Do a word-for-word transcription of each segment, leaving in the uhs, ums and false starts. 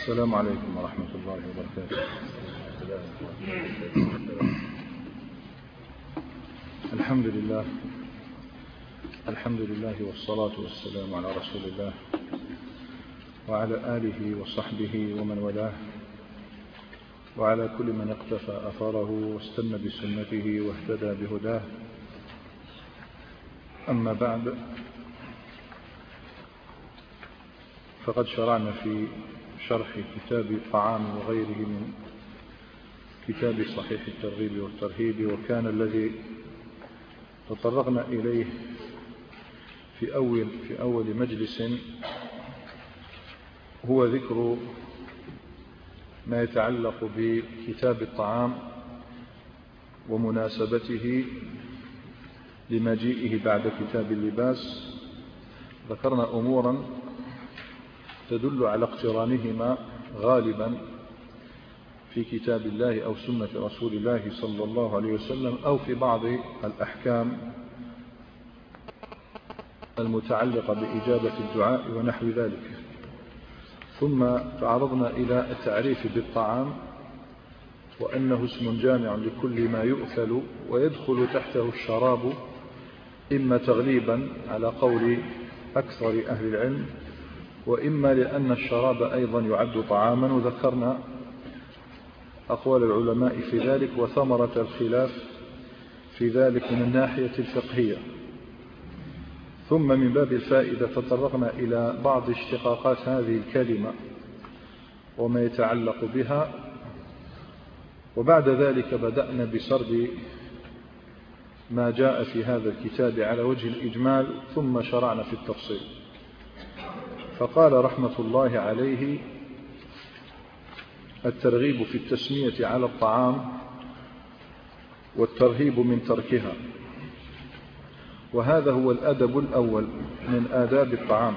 السلام عليكم ورحمة الله وبركاته. الحمد لله الحمد لله والصلاة والسلام على رسول الله وعلى آله وصحبه ومن والاه وعلى كل من اقتفى أثره واستنى بسنته واهتدى بهداه. أما بعد، فقد شرعنا في شرح كتاب الطعام وغيره من كتاب صحيح الترغيب والترهيب، وكان الذي تطرقنا إليه في أول, في أول مجلس هو ذكر ما يتعلق بكتاب الطعام ومناسبته لمجيئه بعد كتاب اللباس. ذكرنا أمورا تدل على اقترانهما غالبا في كتاب الله أو سنة رسول الله صلى الله عليه وسلم، أو في بعض الأحكام المتعلقة بإجابة الدعاء ونحو ذلك. ثم تعرضنا إلى التعريف بالطعام، وأنه اسم جامع لكل ما يؤكل ويدخل تحته الشراب، إما تغليبا على قول أكثر أهل العلم، وإما لأن الشراب أيضا يعد طعاما، وذكرنا أقوال العلماء في ذلك وثمرة الخلاف في ذلك من الناحية الفقهية. ثم من باب الفائدة تطرقنا إلى بعض اشتقاقات هذه الكلمة وما يتعلق بها، وبعد ذلك بدأنا بسرد ما جاء في هذا الكتاب على وجه الإجمال، ثم شرعنا في التفصيل. فقال رحمة الله عليه: الترغيب في التسمية على الطعام والترهيب من تركها، وهذا هو الأدب الأول من آداب الطعام.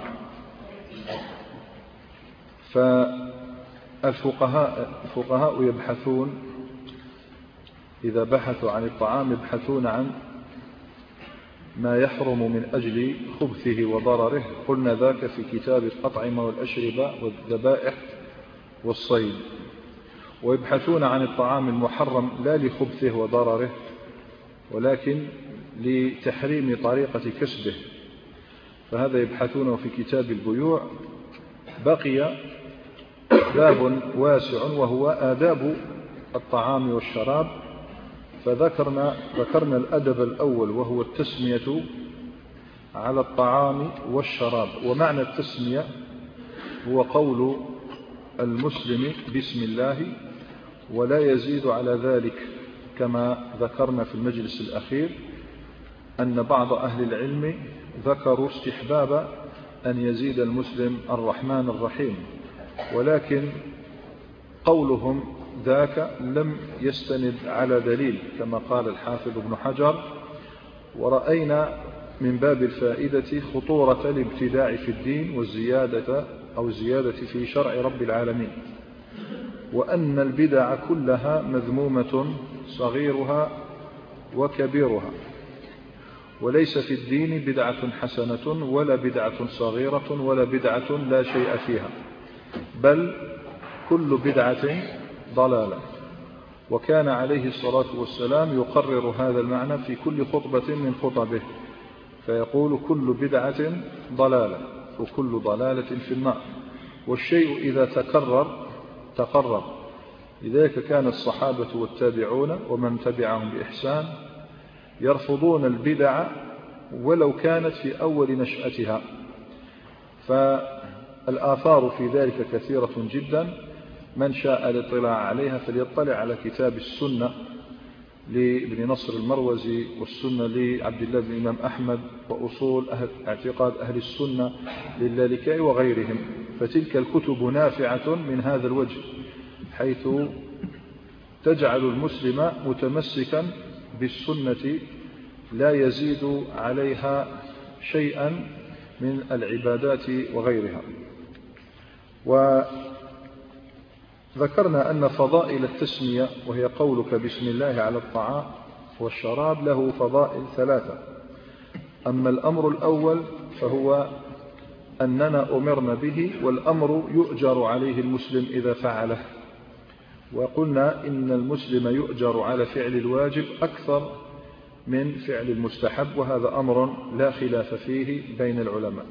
فالفقهاء الفقهاء يبحثون إذا بحثوا عن الطعام يبحثون عن ما يحرم من أجل خبثه وضرره. قلنا ذاك في كتاب الأطعمة والأشربة والذبائح والصيد. ويبحثون عن الطعام المحرم لا لخبثه وضرره، ولكن لتحريم طريقة كسبه، فهذا يبحثونه في كتاب البيوع. بقي باب واسع وهو آداب الطعام والشراب، فذكرنا ذكرنا الأدب الأول وهو التسمية على الطعام والشراب. ومعنى التسمية هو قول المسلم بسم الله، ولا يزيد على ذلك، كما ذكرنا في المجلس الأخير أن بعض أهل العلم ذكروا استحباب أن يزيد المسلم الرحمن الرحيم، ولكن قولهم ذاك لم يستند على دليل كما قال الحافظ ابن حجر. ورأينا من باب الفائدة خطورة الابتداع في الدين والزيادة أو الزيادة في شرع رب العالمين، وأن البدع كلها مذمومة صغيرها وكبيرها، وليس في الدين بدعة حسنة ولا بدعة صغيرة ولا بدعة لا شيء فيها، بل كل بدعة ضلالة. وكان عليه الصلاة والسلام يقرر هذا المعنى في كل خطبة من خطبه، فيقول: كل بدعة ضلالة وكل ضلالة في النار. والشيء إذا تكرر تقرر. لذلك كان الصحابة والتابعون ومن تبعهم بإحسان يرفضون البدع ولو كانت في أول نشأتها. فالآثار في ذلك كثيرة جدا، من شاء الاطلاع عليها فليطلع على كتاب السنة لابن نصر المروزي، والسنة لعبد الله بن الإمام أحمد، وأصول أهل اعتقاد أهل السنة للالكائي وغيرهم. فتلك الكتب نافعة من هذا الوجه، حيث تجعل المسلم متمسكا بالسنة لا يزيد عليها شيئا من العبادات وغيرها. وذكرنا أن فضائل التسمية، وهي قولك بسم الله على الطعام والشراب، له فضائل ثلاثة. أما الأمر الأول فهو أننا أمرنا به، والأمر يؤجر عليه المسلم إذا فعله. وقلنا إن المسلم يؤجر على فعل الواجب أكثر من فعل المستحب، وهذا أمر لا خلاف فيه بين العلماء.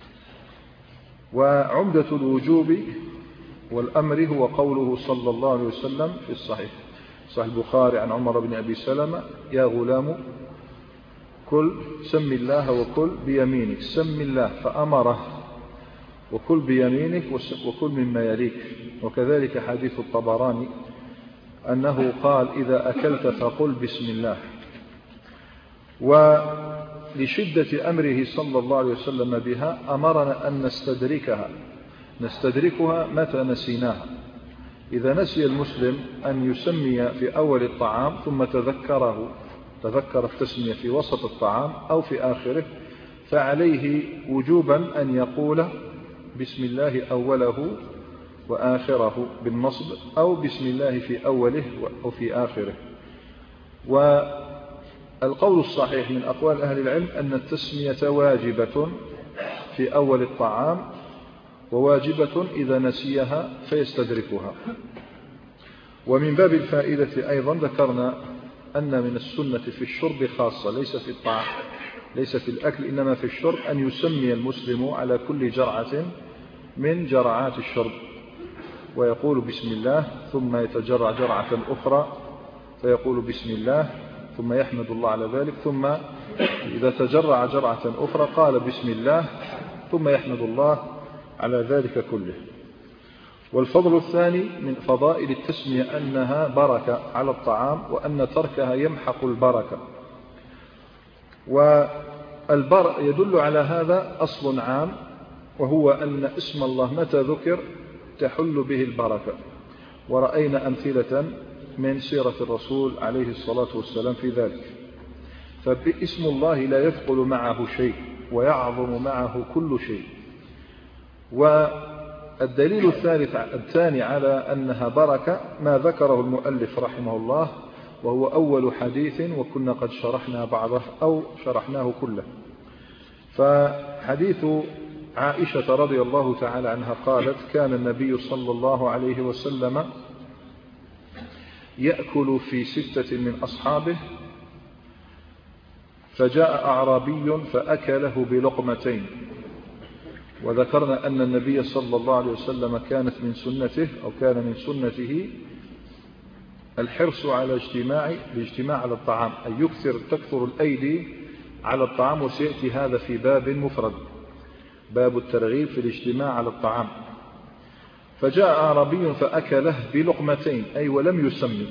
وعمدة الوجوب والأمر هو قوله صلى الله عليه وسلم في الصحيح صحيح البخاري عن عمر بن أبي سلمة: يا غلام كل سم الله وكل بيمينك، سم الله فأمره، وكل بيمينك وكل مما يليك. وكذلك حديث الطبراني أنه قال: إذا أكلت فقل بسم الله. ولشدة أمره صلى الله عليه وسلم بها أمرنا أن نستدركها نستدركها متى نسيناها. إذا نسي المسلم أن يسمي في أول الطعام ثم تذكره تذكر التسمية في وسط الطعام أو في آخره، فعليه وجوبا أن يقول بسم الله أوله وآخره بالنصب، أو بسم الله في أوله أو في آخره. والقول الصحيح من أقوال أهل العلم أن التسمية واجبة في أول الطعام، وواجبة إذا نسيها فيستدركها. ومن باب الفائدة أيضا ذكرنا أن من السنة في الشرب خاصة، ليس في الطعام ليس في الأكل إنما في الشرب، أن يسمي المسلم على كل جرعة من جرعات الشرب، ويقول بسم الله ثم يتجرع جرعة أخرى فيقول بسم الله ثم يحمد الله على ذلك، ثم إذا تجرع جرعة أخرى قال بسم الله ثم يحمد الله على ذلك كله. والفضل الثاني من فضائل التسمية أنها بركة على الطعام، وأن تركها يمحق البركة. والبر يدل على هذا أصل عام، وهو أن اسم الله متى ذكر تحل به البركة. ورأينا أمثلة من سيرة الرسول عليه الصلاة والسلام في ذلك. فباسم الله لا يثقل معه شيء ويعظم معه كل شيء. والدليل الثالث الثاني على أنها بركة ما ذكره المؤلف رحمه الله، وهو أول حديث وكنا قد شرحنا بعضه أو شرحناه كله. فحديث عائشة رضي الله تعالى عنها قالت: كان النبي صلى الله عليه وسلم يأكل في ستة من أصحابه، فجاء أعرابي فأكله بلقمتين. وذكرنا أن النبي صلى الله عليه وسلم كانت من سنته أو كان من سنته الحرص على اجتماع الاجتماع على الطعام، أي يكثر تكثر الأيدي على الطعام. وسيأتي هذا في باب مفرد، باب الترغيب في الاجتماع على الطعام. فجاء أعرابي فأكله بلقمتين، أي ولم يسمي،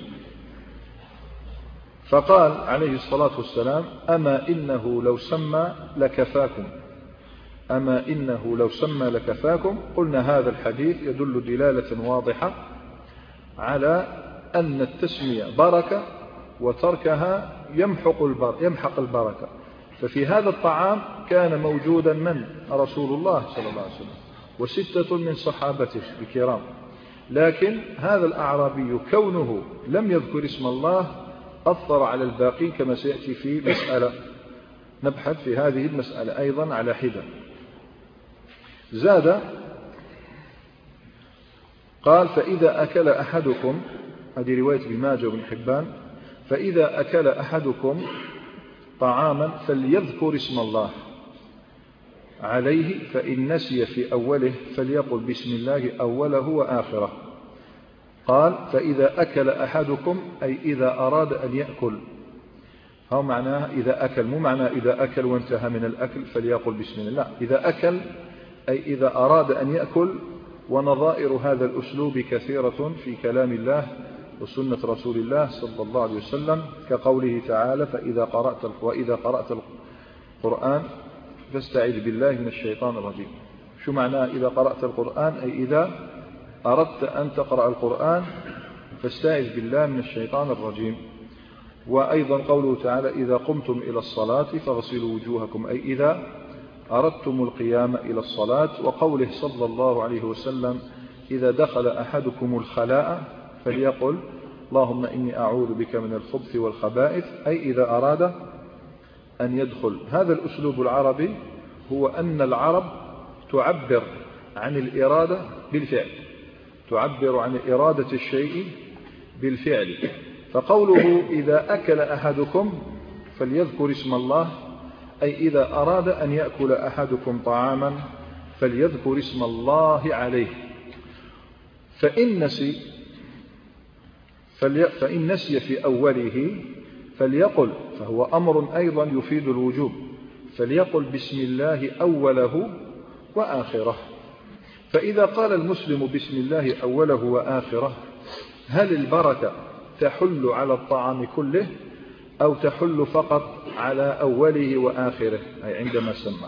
فقال عليه الصلاة والسلام: أما إنه لو سمى لكفاكم أما إنه لو سمى لكفاكم. قلنا هذا الحديث يدل دلالة واضحة على أن التسمية بركة، وتركها يمحق يمحق البركة. ففي هذا الطعام كان موجودا من رسول الله صلى الله عليه وسلم وستة من صحابته الكرام، لكن هذا الأعرابي كونه لم يذكر اسم الله أثر على الباقين، كما سيأتي في مسألة نبحث في هذه المسألة أيضا على حدة. زاد قال: فإذا أكل أحدكم، هذه رواية ابن ماجه وابن حبان، فإذا أكل أحدكم طعاما فليذكر اسم الله عليه، فإن نسي في أوله فليقل بسم الله أوله وآخره. قال: فإذا أكل أحدكم أي إذا أراد أن يأكل، هو معناه إذا أكل، مو معناه إذا أكل وانتهى من الأكل فليقل بسم الله، لا، إذا أكل أي إذا أراد أن يأكل. ونظائر هذا الأسلوب كثيرة في كلام الله وسنة رسول الله صلى الله عليه وسلم، كقوله تعالى: فإذا قرأت وإذا قرأت القرآن فاستعذ بالله من الشيطان الرجيم. شو معناه إذا قرأت القرآن؟ أي إذا أردت أن تقرأ القرآن فاستعذ بالله من الشيطان الرجيم. وأيضا قوله تعالى: إذا قمتم إلى الصلاة فاغسلوا وجوهكم، أي إذا أردتم القيام إلى الصلاة. وقوله صلى الله عليه وسلم: إذا دخل أحدكم الخلاء فليقل اللهم إني أعوذ بك من الخبث والخبائث، أي إذا أراد أن يدخل. هذا الأسلوب العربي هو أن العرب تعبر عن الإرادة بالفعل، تعبر عن إرادة الشيء بالفعل. فقوله إذا أكل أحدكم فليذكر اسم الله، أي إذا أراد أن يأكل أحدكم طعاما فليذكر اسم الله عليه. فإن نسي فإن نسي في أوله فليقل، فهو أمر أيضا يفيد الوجوب، فليقل بسم الله أوله وآخره. فإذا قال المسلم بسم الله أوله وآخره، هل البركة تحل على الطعام كله أو تحل فقط على أوله وآخره، أي عندما سمى؟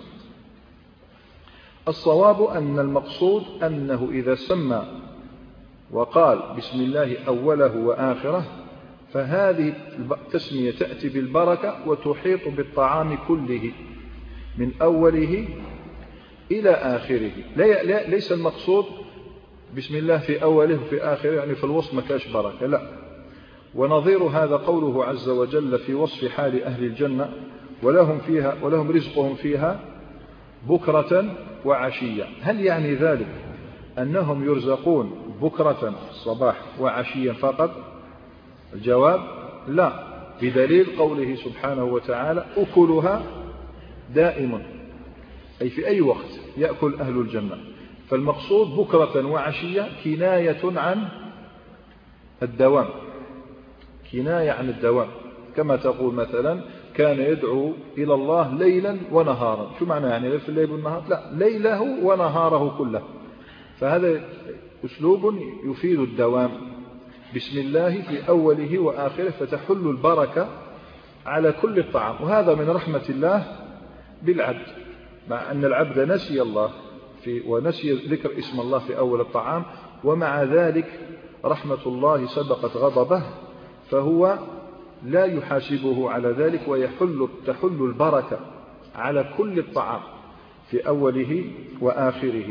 الصواب أن المقصود أنه إذا سمى وقال بسم الله أوله وآخره فهذه التسمية تأتي بالبركة وتحيط بالطعام كله من أوله إلى آخره. ليس المقصود بسم الله في أوله وفي آخره يعني في الوسط ما كاش بركة، لا. ونظير هذا قوله عز وجل في وصف حال أهل الجنة: ولهم فيها ولهم رزقهم فيها بكرة وعشية. هل يعني ذلك أنهم يرزقون بكرة الصباح وعشيا فقط؟ الجواب لا، بدليل قوله سبحانه وتعالى: أكلها دائم، أي في أي وقت يأكل أهل الجنة. فالمقصود بكرة وعشية كناية عن الدوام، كناية عن الدوام، كما تقول مثلا كان يدعو إلى الله ليلا ونهارا. شو معنى يعني في الليل والنهار؟ لا، ليله ونهاره كله. فهذا أسلوب يفيد الدوام. بسم الله في أوله وآخره فتحل البركة على كل الطعام. وهذا من رحمة الله بالعبد، مع أن العبد نسي الله في ونسي ذكر اسم الله في أول الطعام، ومع ذلك رحمة الله سبقت غضبه، فهو لا يحاسبه على ذلك، ويحل تحل البركة على كل الطعام في أوله وآخره.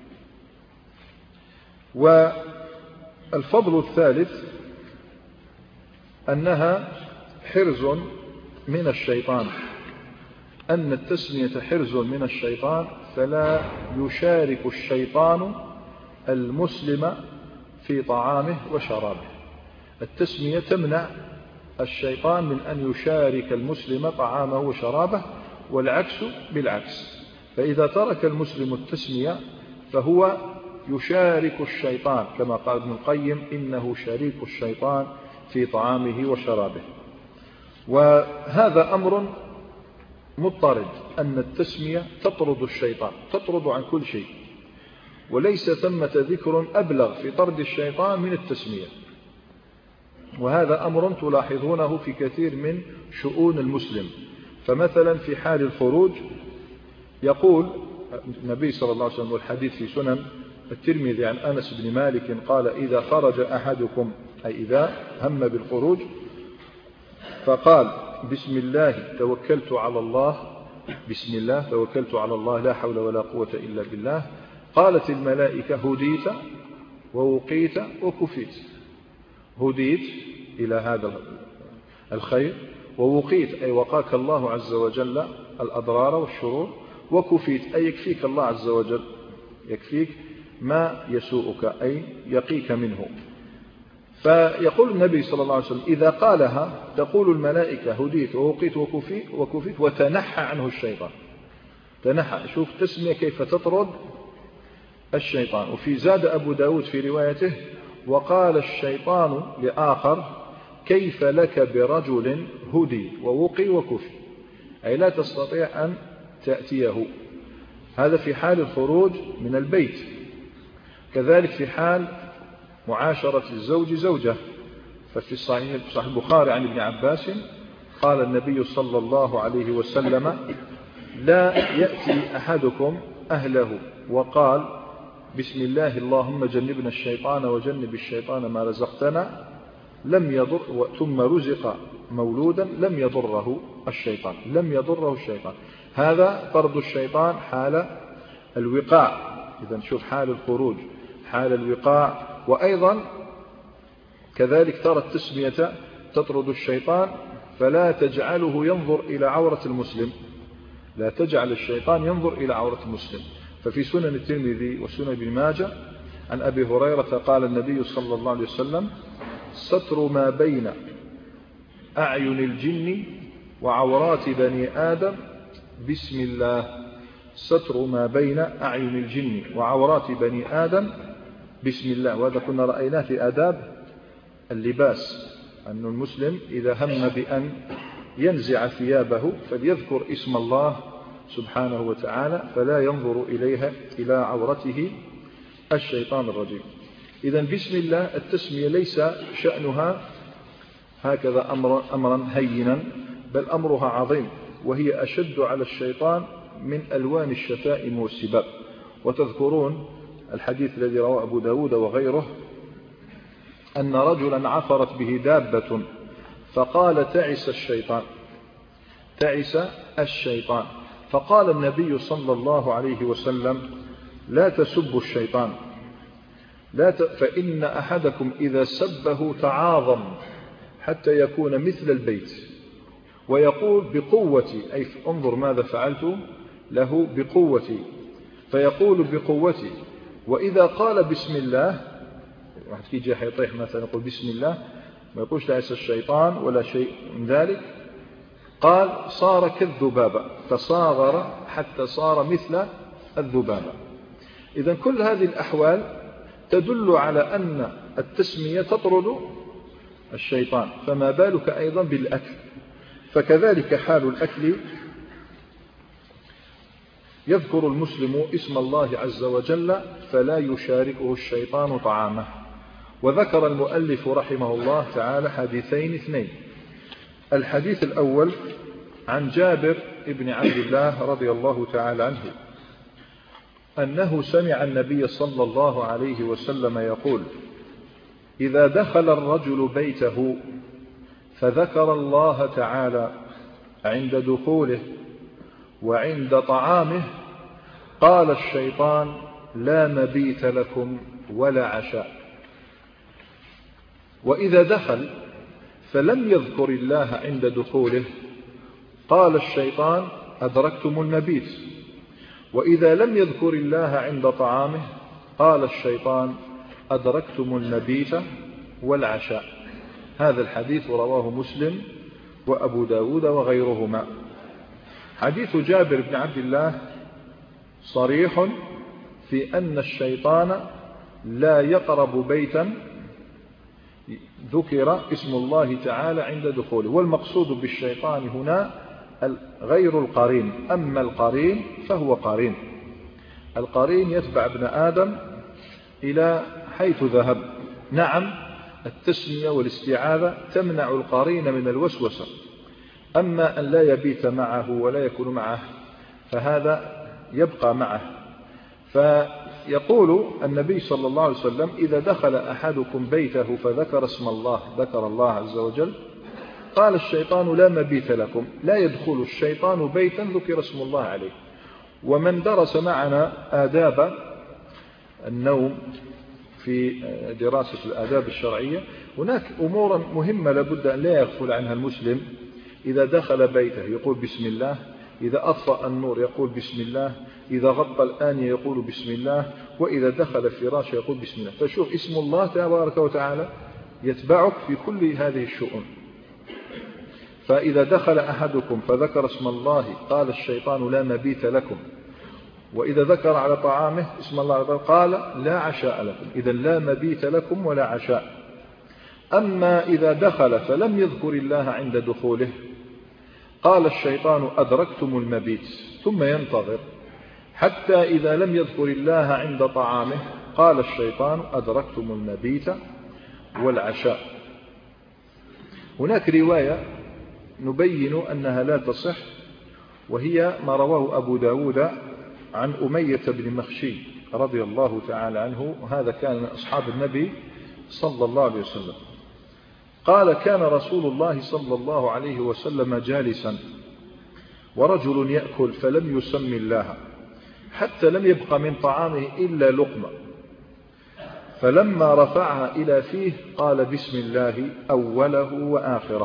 والفضل الثالث أنها حرز من الشيطان، أن التسمية حرز من الشيطان، فلا يشارك الشيطان المسلم في طعامه وشرابه. التسمية تمنع الشيطان من أن يشارك المسلم طعامه وشرابه، والعكس بالعكس. فإذا ترك المسلم التسمية فهو يشارك الشيطان، كما قال ابن القيم: إنه شريك الشيطان في طعامه وشرابه. وهذا أمر مضطرد، أن التسمية تطرد الشيطان، تطرد عن كل شيء، وليس ثمة ذكر أبلغ في طرد الشيطان من التسمية. وهذا أمر تلاحظونه في كثير من شؤون المسلم. فمثلا في حال الخروج يقول النبي صلى الله عليه وسلم، والحديث في سنن الترمذي عن أنس بن مالك قال: إذا خرج أحدكم، أي إذا هم بالخروج، فقال: بسم الله توكلت على الله، بسم الله توكلت على الله لا حول ولا قوة إلا بالله، قالت الملائكة: هديت ووقيت وكفيت. هديت إلى هذا الخير، ووقيت أي وقاك الله عز وجل الأضرار والشرور، وكفيت أي يكفيك الله عز وجل، يكفيك ما يسوءك أي يقيك منه. فيقول النبي صلى الله عليه وسلم: إذا قالها تقول الملائكة: هديت ووقيت وكفيت, وكفيت وتنحى عنه الشيطان. تنحى، شوف تسمية كيف تطرد الشيطان. وفي زاد أبو داود في روايته: وقال الشيطان لآخر: كيف لك برجل هدي ووقي وكفي، أي لا تستطيع أن تأتيه. هذا في حال الخروج من البيت. كذلك في حال معاشرة الزوج زوجة، ففي الصحيح صحيح البخاري عن ابن عباس قال النبي صلى الله عليه وسلم: لا يأتي أحدكم أهله وقال: بسم الله اللهم جنبنا الشيطان وجنب الشيطان ما رزقتنا، لم يضر، ثم رزق مولودا لم يضره الشيطان، لم يضره الشيطان. هذا طرد الشيطان حال الوقاع. إذا نشوف حال الخروج، حال الوقاع. وأيضا كذلك ترى التسمية تطرد الشيطان، فلا تجعله ينظر إلى عورة المسلم، لا تجعل الشيطان ينظر إلى عورة المسلم. ففي سنن الترمذي وسنن ابن ماجه عن أبي هريرة قال النبي صلى الله عليه وسلم: ستر ما بين أعين الجن وعورات بني آدم بسم الله. ستر ما بين أعين الجن وعورات بني آدم بسم الله. وهذا كنا رأيناه في آداب اللباس، أن المسلم إذا هم بأن ينزع ثيابه فليذكر اسم الله سبحانه وتعالى فلا ينظر إليها إلى عورته الشيطان الرجيم. إذن بسم الله التسمية ليس شأنها هكذا أمر أمرا هينا، بل أمرها عظيم، وهي أشد على الشيطان من ألوان الشتائم والسباب. وتذكرون الحديث الذي رواه أبو داود وغيره أن رجلا عثرت به دابة فقال: تعس الشيطان، تعس الشيطان. فقال النبي صلى الله عليه وسلم: لا تسبوا الشيطان، لا ت... فإن أحدكم إذا سبه تعاظم حتى يكون مثل البيت ويقول بقوتي، أي انظر ماذا فعلت له بقوتي، فيقول بقوتي. وإذا قال بسم الله، واحد كيجي حيطيح مثلا يقول بسم الله، ما يقولش تعس الشيطان ولا شيء من ذلك، قال صار كالذبابة، تصاغر حتى صار مثل الذبابة. إذن كل هذه الأحوال تدل على أن التسمية تطرد الشيطان، فما بالك أيضا بالأكل. فكذلك حال الأكل، يذكر المسلم اسم الله عز وجل فلا يشاركه الشيطان طعامه. وذكر المؤلف رحمه الله تعالى حديثين اثنين. الحديث الأول عن جابر بن عبد الله رضي الله تعالى عنه أنه سمع النبي صلى الله عليه وسلم يقول: إذا دخل الرجل بيته فذكر الله تعالى عند دخوله وعند طعامه قال الشيطان: لا مبيت لكم ولا عشاء. وإذا دخل فلم يذكر الله عند دخوله قال الشيطان: أدركتم المبيت. وإذا لم يذكر الله عند طعامه قال الشيطان: أدركتم المبيت والعشاء. هذا الحديث رواه مسلم وأبو داود وغيرهما. حديث جابر بن عبد الله صريح في أن الشيطان لا يقرب بيتا ذكر اسم الله تعالى عند دخوله. والمقصود بالشيطان هنا غير القرين، أما القرين فهو قرين. القرين يتبع ابن آدم إلى حيث ذهب. نعم، التسمية والاستعاذة تمنع القرين من الوسوسة، أما أن لا يبيت معه ولا يكون معه فهذا يبقى معه. فيقول النبي صلى الله عليه وسلم: إذا دخل أحدكم بيته فذكر اسم الله، ذكر الله عز وجل، قال الشيطان: لا مبيت لكم. لا يدخل الشيطان بيتا ذكر اسم الله عليه. ومن درس معنا آداب النوم في دراسة الآداب الشرعية، هناك أمورا مهمة لابد أن لا يغفل عنها المسلم. إذا دخل بيته يقول بسم الله، إذا أطفأ النور يقول بسم الله، إذا غطى الآنية يقول بسم الله، وإذا دخل فراشه يقول بسم الله. فشوف اسم الله تبارك وتعالى يتبعك في كل هذه الشؤون. فإذا دخل أحدكم فذكر اسم الله قال الشيطان: لا مبيت لكم. وإذا ذكر على طعامه اسم الله قال: لا عشاء لكم. إذا لا مبيت لكم ولا عشاء. أما إذا دخل فلم يذكر الله عند دخوله قال الشيطان: أدركتم المبيت، ثم ينتظر حتى إذا لم يذكر الله عند طعامه قال الشيطان: أدركتم المبيت والعشاء. هناك رواية نبين أنها لا تصح، وهي ما رواه أبو داود عن أمية بن مخشي رضي الله تعالى عنه، وهذا كان من أصحاب النبي صلى الله عليه وسلم. قال: كان رسول الله صلى الله عليه وسلم جالسا ورجل يأكل فلم يسم الله حتى لم يبق من طعامه إلا لقمة، فلما رفعها إلى فيه قال بسم الله أوله وآخره.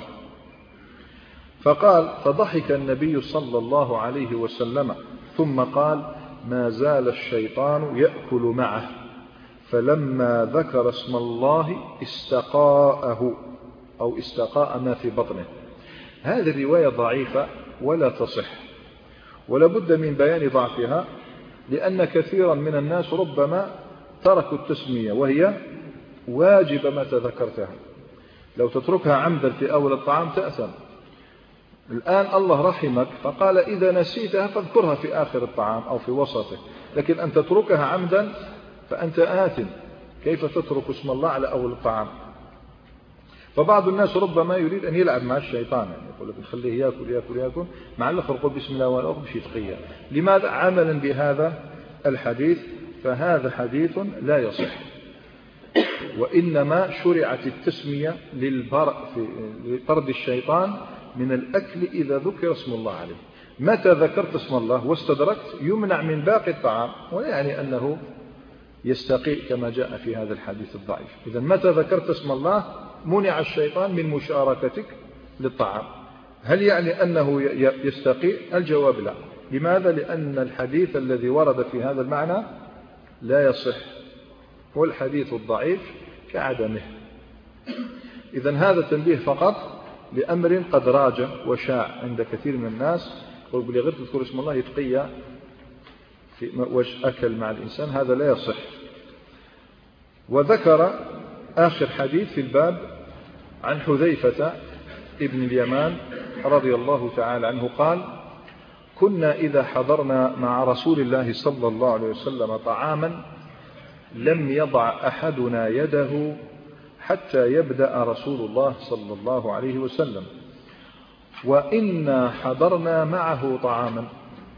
فقال: فضحك النبي صلى الله عليه وسلم ثم قال: ما زال الشيطان يأكل معه، فلما ذكر اسم الله استقاءه أو استقاء ما في بطنه. هذه الرواية ضعيفة ولا تصح، ولا بد من بيان ضعفها، لأن كثيرا من الناس ربما تركوا التسمية وهي واجبة متى ذكرتها. لو تتركها عمدا في أول الطعام تأثم. الآن الله رحمك فقال إذا نسيتها فاذكرها في آخر الطعام أو في وسطه، لكن أن تتركها عمدا فأنت آثم. كيف تترك اسم الله على أول الطعام؟ فبعض الناس ربما يريد أن يلعب مع الشيطان، يعني يقول لك خليه يأكل يأكل يأكل مع الآخر يقول بسم الله والأخر بشي تقية. لماذا؟ عملا بهذا الحديث، فهذا حديث لا يصح. وإنما شرعت التسمية لطرد الشيطان من الأكل إذا ذكر اسم الله عليه. متى ذكرت اسم الله واستدركت يمنع من باقي الطعام، ولا يعني أنه يستقيء كما جاء في هذا الحديث الضعيف. إذا متى ذكرت اسم الله منع الشيطان من مشاركتك للطعام. هل يعني أنه يستقيء؟ الجواب لا. لماذا؟ لأن الحديث الذي ورد في هذا المعنى لا يصح، والحديث الضعيف كعدمه. إذا هذا تنبيه فقط لأمر قد راج وشاع عند كثير من الناس، يقول لي غير تذكر اسم الله يتقي في وجه أكل مع الإنسان، هذا لا يصح. وذكر آخر حديث في الباب عن حذيفة ابن اليمان رضي الله تعالى عنه قال: كنا إذا حضرنا مع رسول الله صلى الله عليه وسلم طعاما لم يضع أحدنا يده حتى يبدأ رسول الله صلى الله عليه وسلم، وإنا حضرنا معه طعاما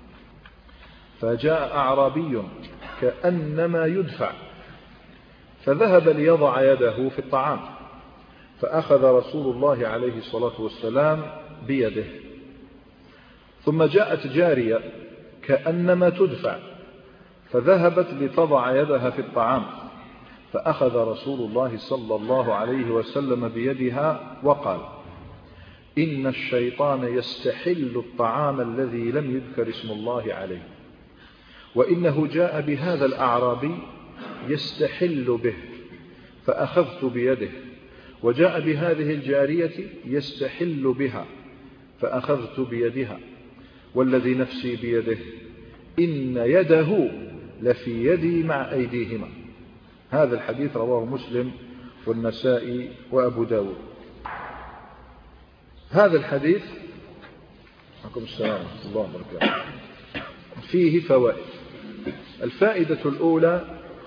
فجاء أعرابي كأنما يدفع فذهب ليضع يده في الطعام، فأخذ رسول الله عليه الصلاة والسلام بيده، ثم جاءت جارية كأنما تدفع فذهبت لتضع يدها في الطعام، فأخذ رسول الله صلى الله عليه وسلم بيدها وقال: إن الشيطان يستحل الطعام الذي لم يذكر اسم الله عليه، وإنه جاء بهذا الأعرابي يستحل به فأخذت بيده، وجاء بهذه الجارية يستحل بها فأخذت بيدها، والذي نفسي بيده إن يده لفي يدي مع أيديهما. هذا الحديث رواه مسلم والنسائي وأبو داود. هذا الحديث عليكم السلام ورحمة الله وبركاته فيه فوائد. الفائدة الأولى: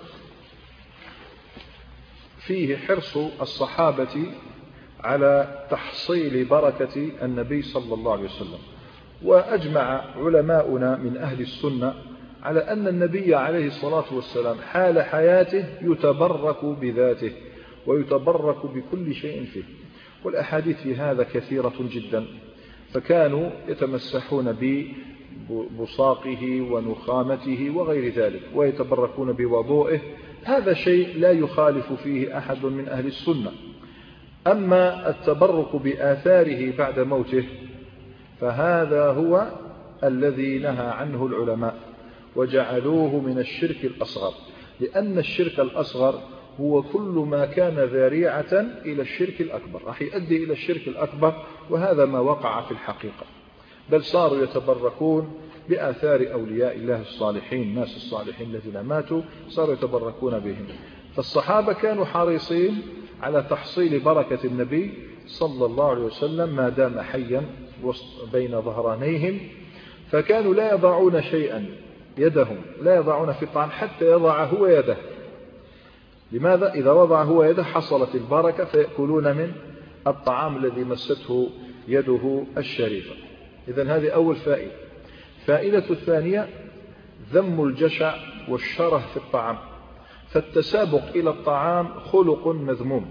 فيه حرص الصحابة على تحصيل بركة النبي صلى الله عليه وسلم، وأجمع علماؤنا من أهل السنة على أن النبي عليه الصلاة والسلام حال حياته يتبرك بذاته ويتبرك بكل شيء فيه، والأحاديث في هذا كثيرة جدا، فكانوا يتمسحون ببصاقه ونخامته وغير ذلك ويتبركون بوضوئه. هذا شيء لا يخالف فيه أحد من أهل السنة. أما التبرك بآثاره بعد موته فهذا هو الذي نهى عنه العلماء وجعلوه من الشرك الأصغر، لأن الشرك الأصغر هو كل ما كان ذريعة إلى الشرك الأكبر، راح يؤدي إلى الشرك الأكبر، وهذا ما وقع في الحقيقة. بل صاروا يتبركون بآثار أولياء الله الصالحين، الناس الصالحين الذين ماتوا صاروا يتبركون بهم. فالصحابة كانوا حريصين على تحصيل بركة النبي صلى الله عليه وسلم ما دام حيا بين ظهرانيهم، فكانوا لا يضعون شيئا يدهم لا يضعون في الطعام حتى يضع هو يده. لماذا؟ إذا وضع هو يده حصلت البركة فيأكلون من الطعام الذي مسته يده الشريفة. إذن هذه أول فائدة. فائدة الثانية: ذم الجشع والشره في الطعام، فالتسابق إلى الطعام خلق مذموم،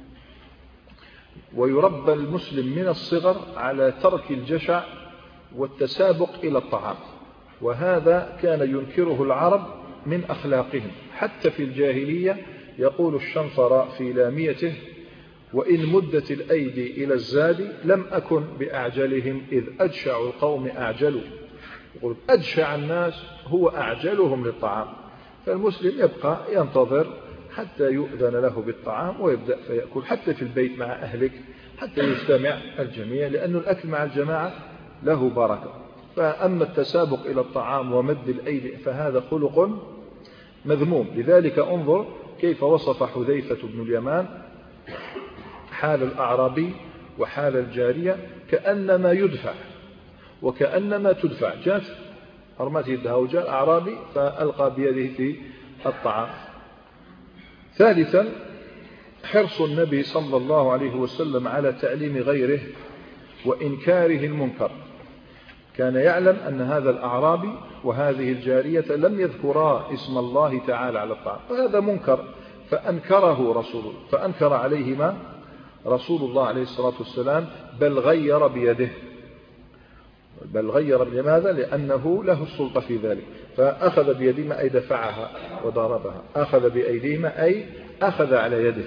ويربى المسلم من الصغر على ترك الجشع والتسابق إلى الطعام، وهذا كان ينكره العرب من أخلاقهم. حتى في الجاهلية يقول الشنفر في لاميته: وإن مدت الأيدي إلى الزاد لم أكن بأعجلهم إذ أجشع القوم أعجلوا. يقول أجشع الناس هو أعجلهم للطعام، فالمسلم يبقى ينتظر حتى يؤذن له بالطعام ويبدأ فيأكل حتى في البيت مع أهلك حتى يجتمع الجميع، لأن الأكل مع الجماعة له بركة. فأما التسابق إلى الطعام ومد الأيدي فهذا خلق مذموم. لذلك انظر كيف وصف حذيفة بن اليمان حال الأعرابي وحال الجارية كأنما يدفع وكأنما تدفع. جاءت أرمت يدها وجاء الأعرابي فألقى بيده في الطعام. ثالثا حرص النبي صلى الله عليه وسلم على تعليم غيره وإنكاره المنكر. كان يعلم أن هذا الأعرابي وهذه الجارية لم يذكرا اسم الله تعالى على الطعام، وهذا منكر فأنكره رسوله فأنكر عليهما رسول الله عليه الصلاة والسلام، بل غير بيده بل غير لماذا؟ لأنه له السلطة في ذلك. فأخذ بيدهما أي دفعها وضربها، أخذ بأيديهما أي أخذ على يده.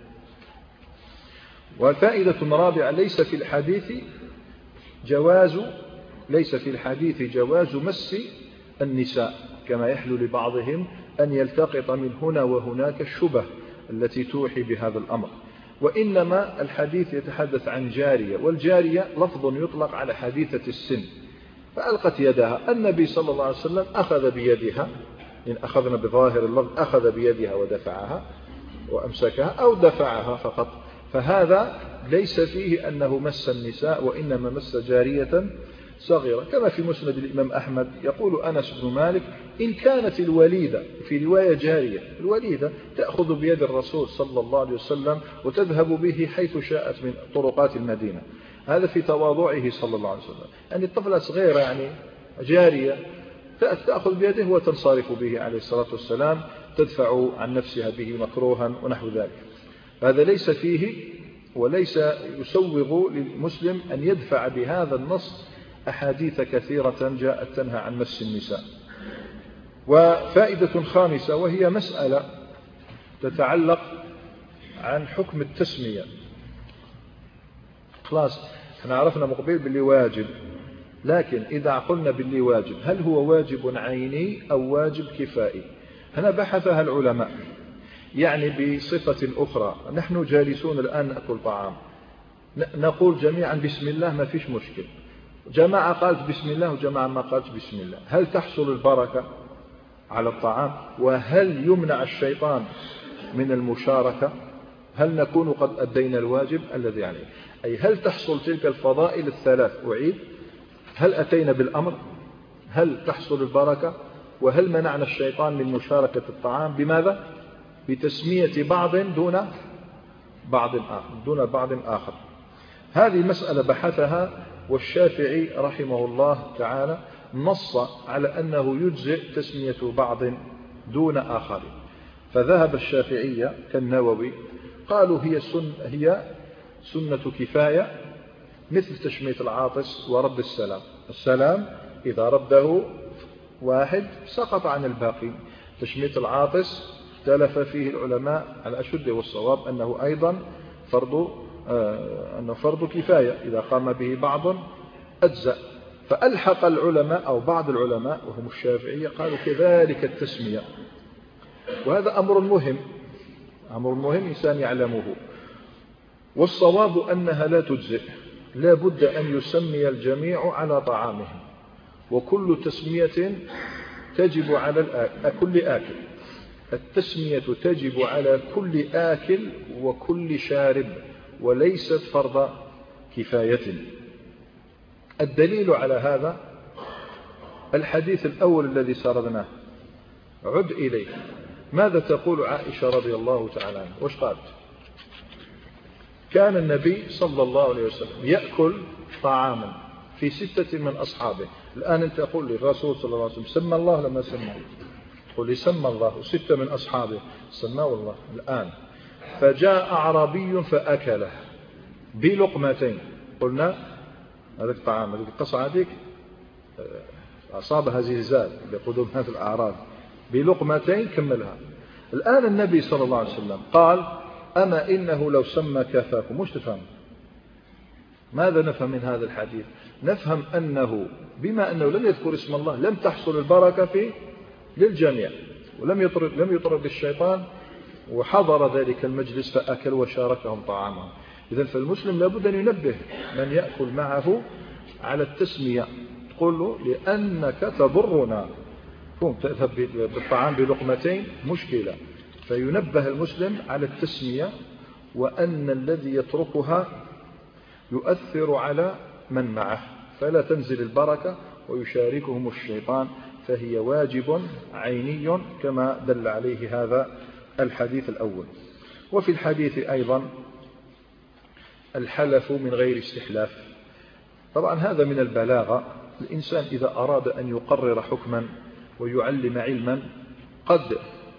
وفائدة رابعة ليس في الحديث جواز ليس في الحديث جواز مس النساء كما يحلو لبعضهم أن يلتقط من هنا وهناك الشبه التي توحي بهذا الأمر، وإنما الحديث يتحدث عن جارية، والجارية لفظ يطلق على حديثة السن، فألقت يدها. النبي صلى الله عليه وسلم أخذ بيدها، إن أخذنا بظاهر اللفظ أخذ بيدها ودفعها وأمسكها أو دفعها فقط، فهذا ليس فيه أنه مس النساء وإنما مس جارية صغيرة. كما في مسند الإمام أحمد يقول أنس بن مالك إن كانت الوليدة، في رواية جارية، الوليدة تأخذ بيد الرسول صلى الله عليه وسلم وتذهب به حيث شاءت من طرقات المدينة، هذا في تواضعه صلى الله عليه وسلم. يعني الطفلة صغيرة يعني جارية تأخذ بيده وتنصرف به عليه الصلاة والسلام، تدفع عن نفسها به مكروها ونحو ذلك. هذا ليس فيه وليس يسوغ للمسلم أن يدفع بهذا النص أحاديث كثيرة جاءت تنهى عن مس النساء. وفائدة خامسة وهي مسألة تتعلق عن حكم التسمية. خلاص احنا عرفنا مقبل باللي واجب، لكن إذا قلنا باللي واجب هل هو واجب عيني أو واجب كفائي؟ هنا بحثها العلماء، يعني بصفة أخرى. نحن جالسون الآن نأكل طعام، نقول جميعا بسم الله ما فيش مشكل، جماعة قالت بسم الله وجماعة ما قالت بسم الله، هل تحصل البركة على الطعام؟ وهل يمنع الشيطان من المشاركة؟ هل نكون قد أدينا الواجب الذي عليه؟ أي هل تحصل تلك الفضائل الثلاث؟ أعيد، هل أتينا بالأمر؟ هل تحصل البركة؟ وهل منعنا الشيطان من مشاركة الطعام؟ بماذا؟ بتسمية بعض دون بعض آخر دون بعض آخر. هذه مسألة بحثها، والشافعي رحمه الله تعالى نص على أنه يجزئ تسمية بعض دون آخر، فذهب الشافعية كالنووي قالوا هي سنة, هي سنة كفاية، مثل تشمية العاطس ورد السلام. السلام إذا رده واحد سقط عن الباقي. تشمية العاطس اختلف فيه العلماء على أشد والصواب أنه أيضا فرض آه أنه فرض كفاية، إذا قام به بعض أجزأ. فألحق العلماء أو بعض العلماء وهم الشافعية قالوا كذلك التسمية، وهذا أمر مهم أمر مهم إنسان يعلمه. والصواب أنها لا تجزئ، لا بد أن يسمي الجميع على طعامهم، وكل تسمية تجب على كل آكل. التسمية تجب على كل آكل وكل شارب، وليست فرض كفاية. الدليل على هذا الحديث الأول الذي سردناه، عد إليه. ماذا تقول عائشة رضي الله تعالى عنها؟ وش قالت؟ كان النبي صلى الله عليه وسلم يأكل طعاما في ستة من أصحابه. الآن أنت تقول لي الرسول صلى الله عليه وسلم سمى الله لما سمى، تقول لي سمى الله وستة من أصحابه سماه الله. الآن فجاء أعرابي فأكله بلقمتين، قلنا هذا الطعام هذه القصة هذيك أصابها زلزال بقدوم هذا الأعراب، بلقمتين كملها. الآن النبي صلى الله عليه وسلم قال أما إنه لو سمى كفاكم. مش تفهم؟ ماذا نفهم من هذا الحديث؟ نفهم أنه بما أنه لم يذكر اسم الله لم تحصل البركة في للجميع، ولم يطرد لم يطرد الشيطان وحضر ذلك المجلس فأكل وشاركهم طعامهم. إذن فالمسلم لابد أن ينبه من يأكل معه على التسمية، تقول له لأنك تضرنا، تذهب بالطعام بلقمتين مشكلة، فينبه المسلم على التسمية، وأن الذي يتركها يؤثر على من معه فلا تنزل البركة ويشاركهم الشيطان، فهي واجب عيني كما دل عليه هذا الحديث الأول. وفي الحديث أيضا الحلف من غير استحلاف. طبعا هذا من البلاغة، الإنسان إذا أراد أن يقرر حكما ويعلم علما قد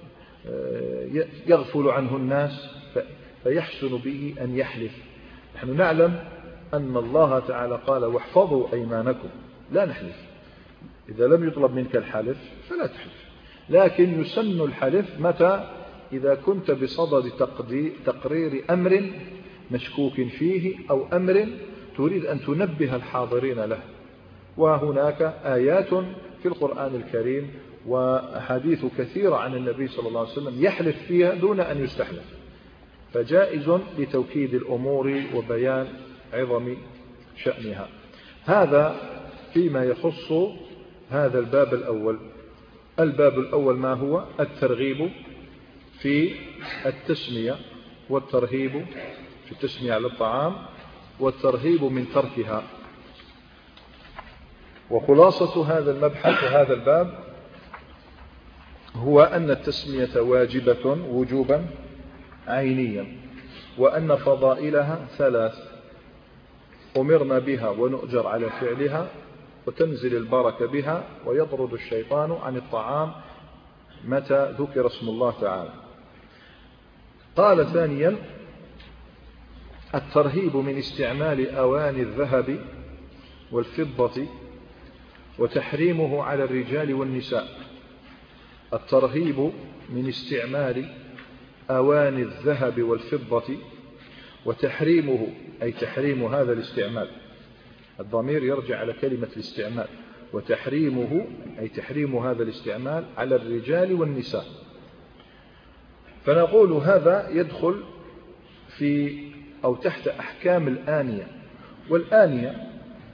يغفل عنه الناس فيحسن به أن يحلف. نحن نعلم أن الله تعالى قال واحفظوا أيمانكم، لا نحلف، إذا لم يطلب منك الحلف فلا تحلف، لكن يسن الحلف متى؟ إذا كنت بصدد تقرير أمر مشكوك فيه أو أمر تريد أن تنبه الحاضرين له. وهناك آيات في القرآن الكريم وحديث كثيرة عن النبي صلى الله عليه وسلم يحلف فيها دون أن يستحلف، فجائز لتوكيد الأمور وبيان عظم شأنها. هذا فيما يخص هذا الباب الأول. الباب الأول ما هو؟ الترغيب في التسمية والترهيب في التسمية على الطعام والترهيب من تركها. وخلاصة هذا المبحث وهذا الباب هو أن التسمية واجبة وجوبا عينيا، وأن فضائلها ثلاث: أمرنا بها ونؤجر على فعلها، وتنزل البركة بها، ويطرد الشيطان عن الطعام متى ذكر اسم الله تعالى. قال ثانيا: الترهيب من استعمال أواني الذهب والفضة وتحريمه على الرجال والنساء. الترهيب من استعمال أواني الذهب والفضة وتحريمه، أي تحريم هذا الاستعمال، الضمير يرجع على كلمة الاستعمال، وتحريمه أي تحريم هذا الاستعمال على الرجال والنساء. فنقول هذا يدخل في أو تحت أحكام الآنية. والآنية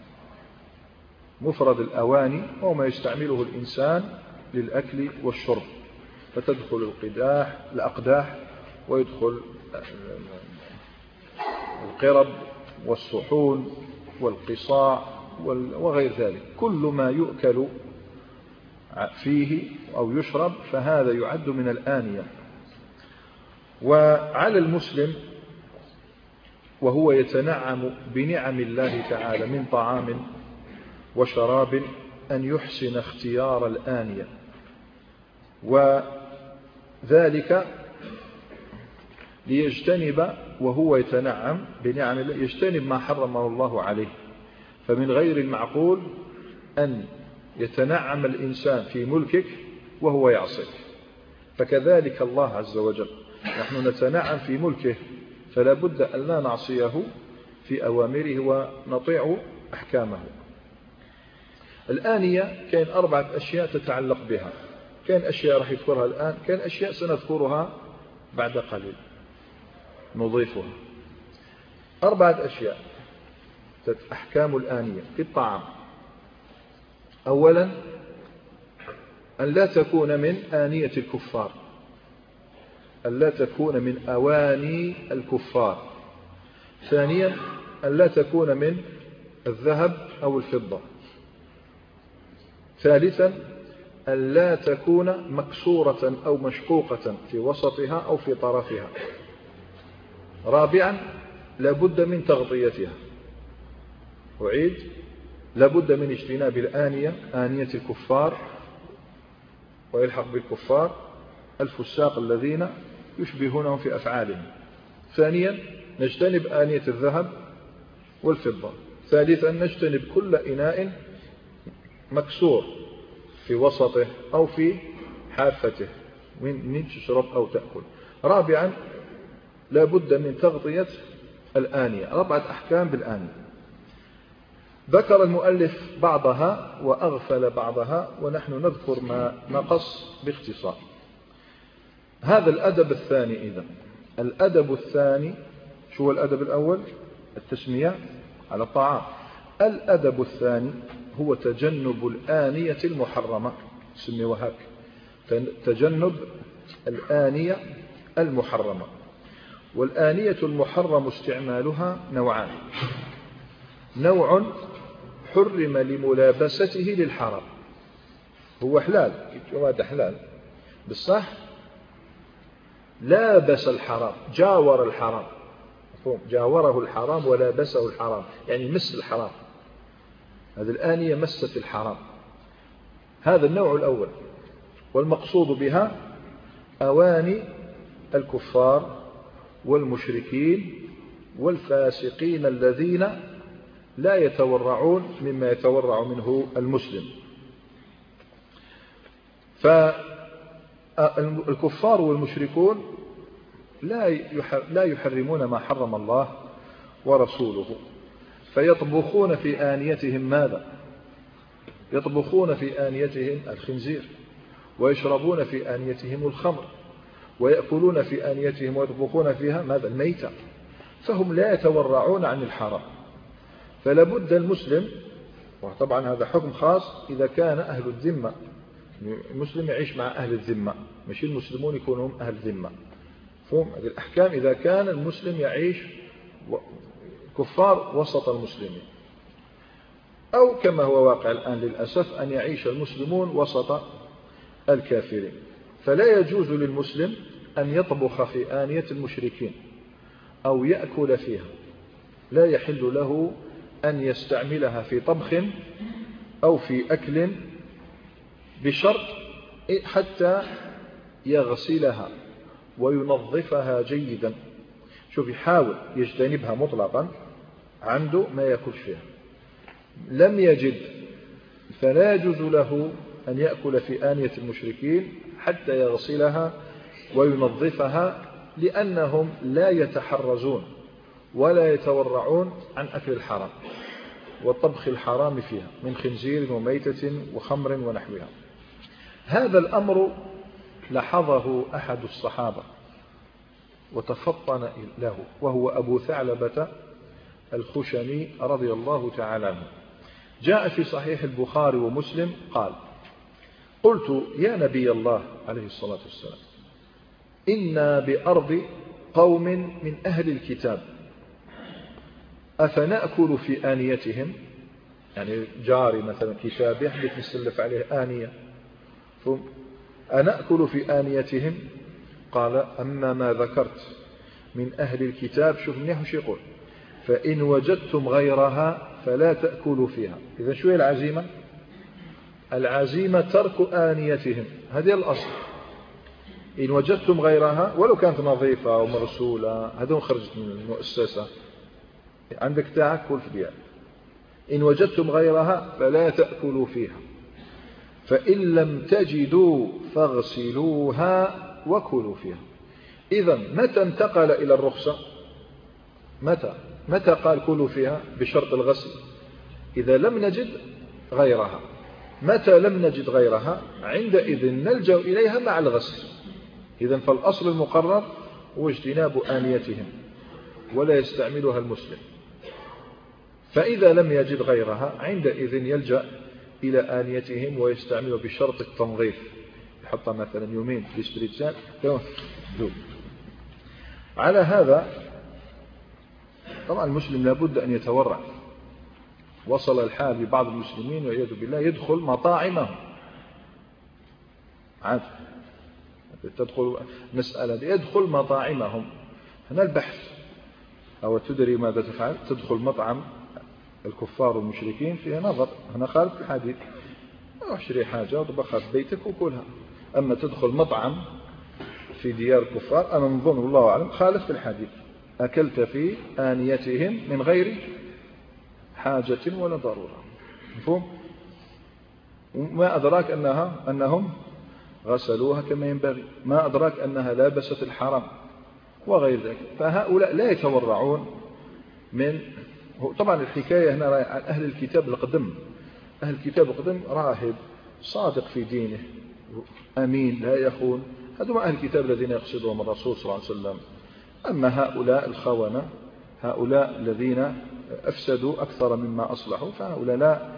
مفرد الأواني هو ما يستعمله الإنسان للأكل والشرب، فتدخل القداح الأقداح ويدخل القرب والصحون والقصاع وغير ذلك، كل ما يؤكل فيه أو يشرب فهذا يعد من الآنية. وعلى المسلم وهو يتنعم بنعم الله تعالى من طعام وشراب أن يحسن اختيار الآنية، وذلك ليجتنب وهو يتنعم بنعم الله يجتنب ما حرمه الله عليه. فمن غير المعقول أن يتنعم الإنسان في ملكك وهو يعصيك، فكذلك الله عز وجل نحن نتنعم في ملكه، فلا بد أن لا نعصيه في أوامره ونطيع أحكامه. الآنية كان أربعة أشياء تتعلق بها، كان أشياء راح يذكرها الآن، كان أشياء سنذكرها بعد قليل نضيفها. أربعة أشياء أحكام الآنية في الطعام. أولا أن لا تكون من آنية الكفار، أن لا تكون من أواني الكفار. ثانيا أن لا تكون من الذهب أو الفضة. ثالثا أن لا تكون مكسورة أو مشقوقة في وسطها أو في طرفها. رابعا لا بد من تغطيتها. أعيد: لا بد من اجتناب الآنية، آنية الكفار، ويلحق بالكفار الفساق الذين يشبهونهم في أفعالهم. ثانيا نجتنب آنية الذهب والفضة. ثالثا نجتنب كل إناء مكسور في وسطه أو في حافته من تشرب أو تأكل. رابعا لا بد من تغطية الآنية. أربعة أحكام بالآنية. ذكر المؤلف بعضها وأغفل بعضها، ونحن نذكر ما نقص باختصار. هذا الأدب الثاني. إذن الأدب الثاني شو هو الأدب الأول؟ التسمية على الطعام. الأدب الثاني هو تجنب الآنية المحرمة، سمي هك، تجنب الآنية المحرمة. والآنية المحرم استعمالها نوعان: نوع حرم لملابسته للحرام، هو حلال، هذا حلال بالصح، لابس الحرام، جاور الحرام، جاوره الحرام ولابسه الحرام، يعني مس الحرام، هذه الآنية مست الحرام. هذا النوع الأول. والمقصود بها أواني الكفار والمشركين والفاسقين الذين لا يتورعون مما يتورع منه المسلم. فالكفار والمشركون لا يحرمون ما حرم الله ورسوله، فيطبخون في آنيتهم ماذا؟ يطبخون في آنيتهم الخنزير، ويشربون في آنيتهم الخمر، ويأكلون في آنيتهم ويطبخون فيها ماذا؟ الميتة. فهم لا يتورعون عن الحرام. فلابد المسلم، وطبعا هذا حكم خاص إذا كان أهل الذمة، المسلم يعيش مع أهل الذمة، مش المسلمون يكونوا هم أهل الذمة. فهم هذه الأحكام إذا كان المسلم يعيش كفار وسط المسلمين، أو كما هو واقع الآن للأسف أن يعيش المسلمون وسط الكافرين. فلا يجوز للمسلم أن يطبخ في آنية المشركين أو يأكل فيها، لا يحل له أن يستعملها في طبخ أو في أكل بشرط حتى يغسلها وينظفها جيدا. شوف، يحاول يجتنبها مطلقا، عنده ما يأكل فيها. لم يجد فلا يجوز له أن يأكل في آنية المشركين حتى يغسلها وينظفها، لأنهم لا يتحرزون ولا يتورعون عن أكل الحرام والطبخ الحرام فيها من خنزير وميتة وخمر ونحوها. هذا الأمر لاحظه أحد الصحابة وتفطن له، وهو أبو ثعلبة الخشني رضي الله تعالى عنه. جاء في صحيح البخاري ومسلم قال: قلت يا نبي الله عليه الصلاة والسلام، إنا بأرض قوم من أهل الكتاب، أفنأكل في آنيتهم؟ يعني جاري مثلا كتاب يحدث يسلف عليه آنية، أنأكل في آنيتهم؟ قال: أما ما ذكرت من أهل الكتاب، شوف منيح وش يقول، فإن وجدتم غيرها فلا تأكلوا فيها. إذا شو هي العزيمة؟ العزيمة ترك آنيتهم، هذه الأصل. إن وجدتم غيرها ولو كانت نظيفة ومرسولة، هذون خرجت من المؤسسة، عندك تاعك كل في بيع. إن وجدتم غيرها فلا تأكلوا فيها، فإن لم تجدوا فاغسلوها وكلوا فيها. إذا متى انتقل إلى الرخصة؟ متى متى قال كلوا فيها بشرط الغسل؟ إذا لم نجد غيرها. متى لم نجد غيرها؟ عندئذ نلجأ إليها مع الغسل. إذا فالأصل المقرر هو اجتناب آنيتهم ولا يستعملها المسلم. فإذا لم يجد غيرها عندئذ يلجأ إلى آنيتهم ويستعملها بشرط التنظيف، يحطها مثلا يومين في الاستريتسان ذوب. على هذا طبعا المسلم لابد أن يتورع. وصل الحال ببعض المسلمين والعياذ بالله يدخل مطاعمهم، عاد تدخل مسألة يدخل مطاعمهم. هنا البحث، أو تدري ماذا تفعل؟ تدخل مطعم الكفار والمشركين فيها نظر، هنا خالف الحديث، اشتري حاجة وطبخها في بيتك وكلها. أما تدخل مطعم في ديار الكفار، أنا نظن والله أعلم خالف في الحديث، أكلت في آنيتهم من غير حاجة ولا ضرورة. مفهوم؟ ما أدراك أنها أنهم غسلوها كما ينبغي، ما أدراك أنها لابست الحرام وغير ذلك. فهؤلاء لا يتورعون من طبعا الحكاية هنا عن أهل الكتاب القدم. أهل الكتاب القدم راهب صادق في دينه أمين لا يخون، هذول أهل الكتاب الذين يقصدهم الرسول صلى الله عليه وسلم. أما هؤلاء الخونة، هؤلاء الذين أفسدوا أكثر مما أصلحوا، فهؤلاء لا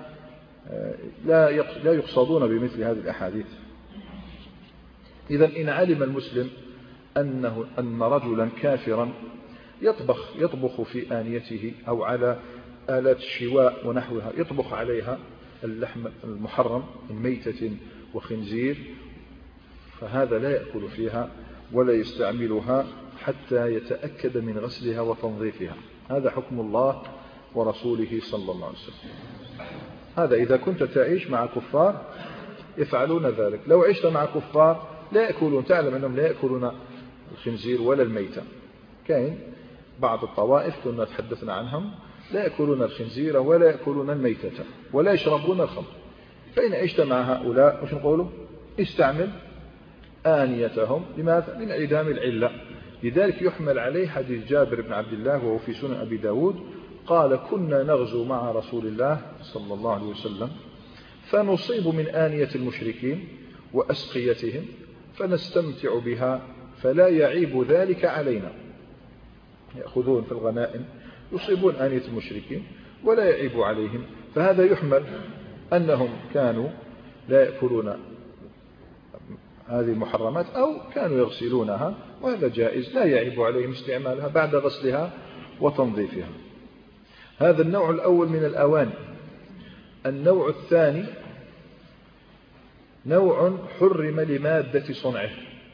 لا يقصدون بمثل هذه الأحاديث. إذا إن علم المسلم أنه أن رجلا كافرا يطبخ يطبخ في آنيته أو على آلات الشواء ونحوها، يطبخ عليها اللحم المحرم من ميتة وخنزير، فهذا لا يأكل فيها ولا يستعملها حتى يتأكد من غسلها وتنظيفها. هذا حكم الله ورسوله صلى الله عليه وسلم. هذا إذا كنت تعيش مع كفار يفعلون ذلك. لو عشت مع كفار لا يأكلون، تعلم أنهم لا يأكلون الخنزير ولا الميتة. كاين بعض الطوائف كنا تحدثنا عنهم لا يأكلون الخنزير ولا يأكلون الميتة ولا يشربون الخمر. فإن عشت مع هؤلاء وش نقولوا؟ استعمل آنيتهم. لماذا؟ لانعدام العلة. لذلك يحمل عليه حديث جابر بن عبد الله وهو في سنن أبي داود قال كنا نغزو مع رسول الله صلى الله عليه وسلم فنصيب من آنية المشركين وأسقيتهم فنستمتع بها فلا يعيب ذلك علينا. يأخذون في الغنائم يصيبون آنية المشركين ولا يعيب عليهم. فهذا يحمل أنهم كانوا لا يأكلون هذه المحرمات أو كانوا يغسلونها، وهذا جائز لا يعيب عليهم استعمالها بعد غسلها وتنظيفها. هذا النوع الأول من الأواني. النوع الثاني نوع حرم لمادة صنعه،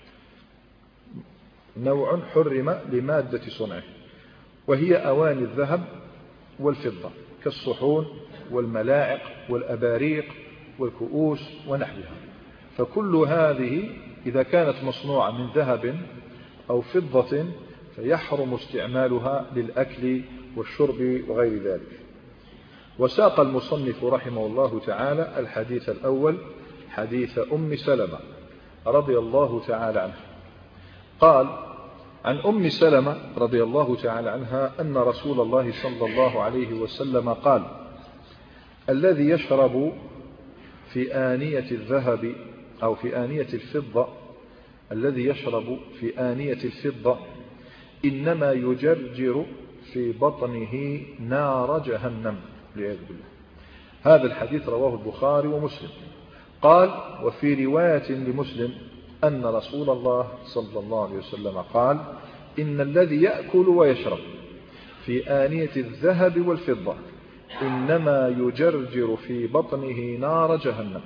نوع حرم لمادة صنعه، وهي أواني الذهب والفضة كالصحون والملاعق والأباريق والكؤوس ونحوها. فكل هذه إذا كانت مصنوعة من ذهب أو فضة فيحرم استعمالها للأكل والشرب وغير ذلك. وساق المصنف رحمه الله تعالى الحديث الأول حديث أم سلمة رضي الله تعالى عنها قال عن أم سلمة رضي الله تعالى عنها أن رسول الله صلى الله عليه وسلم قال الذي يشرب في آنية الذهب أو في آنية الفضة الذي يشرب في آنية الفضة إنما يجرجر في بطنه نار جهنم والعياذ بالله. هذا الحديث رواه البخاري ومسلم. قال وفي رواية لمسلم أن رسول الله صلى الله عليه وسلم قال إن الذي يأكل ويشرب في آنية الذهب والفضة إنما يجرجر في بطنه نار جهنم.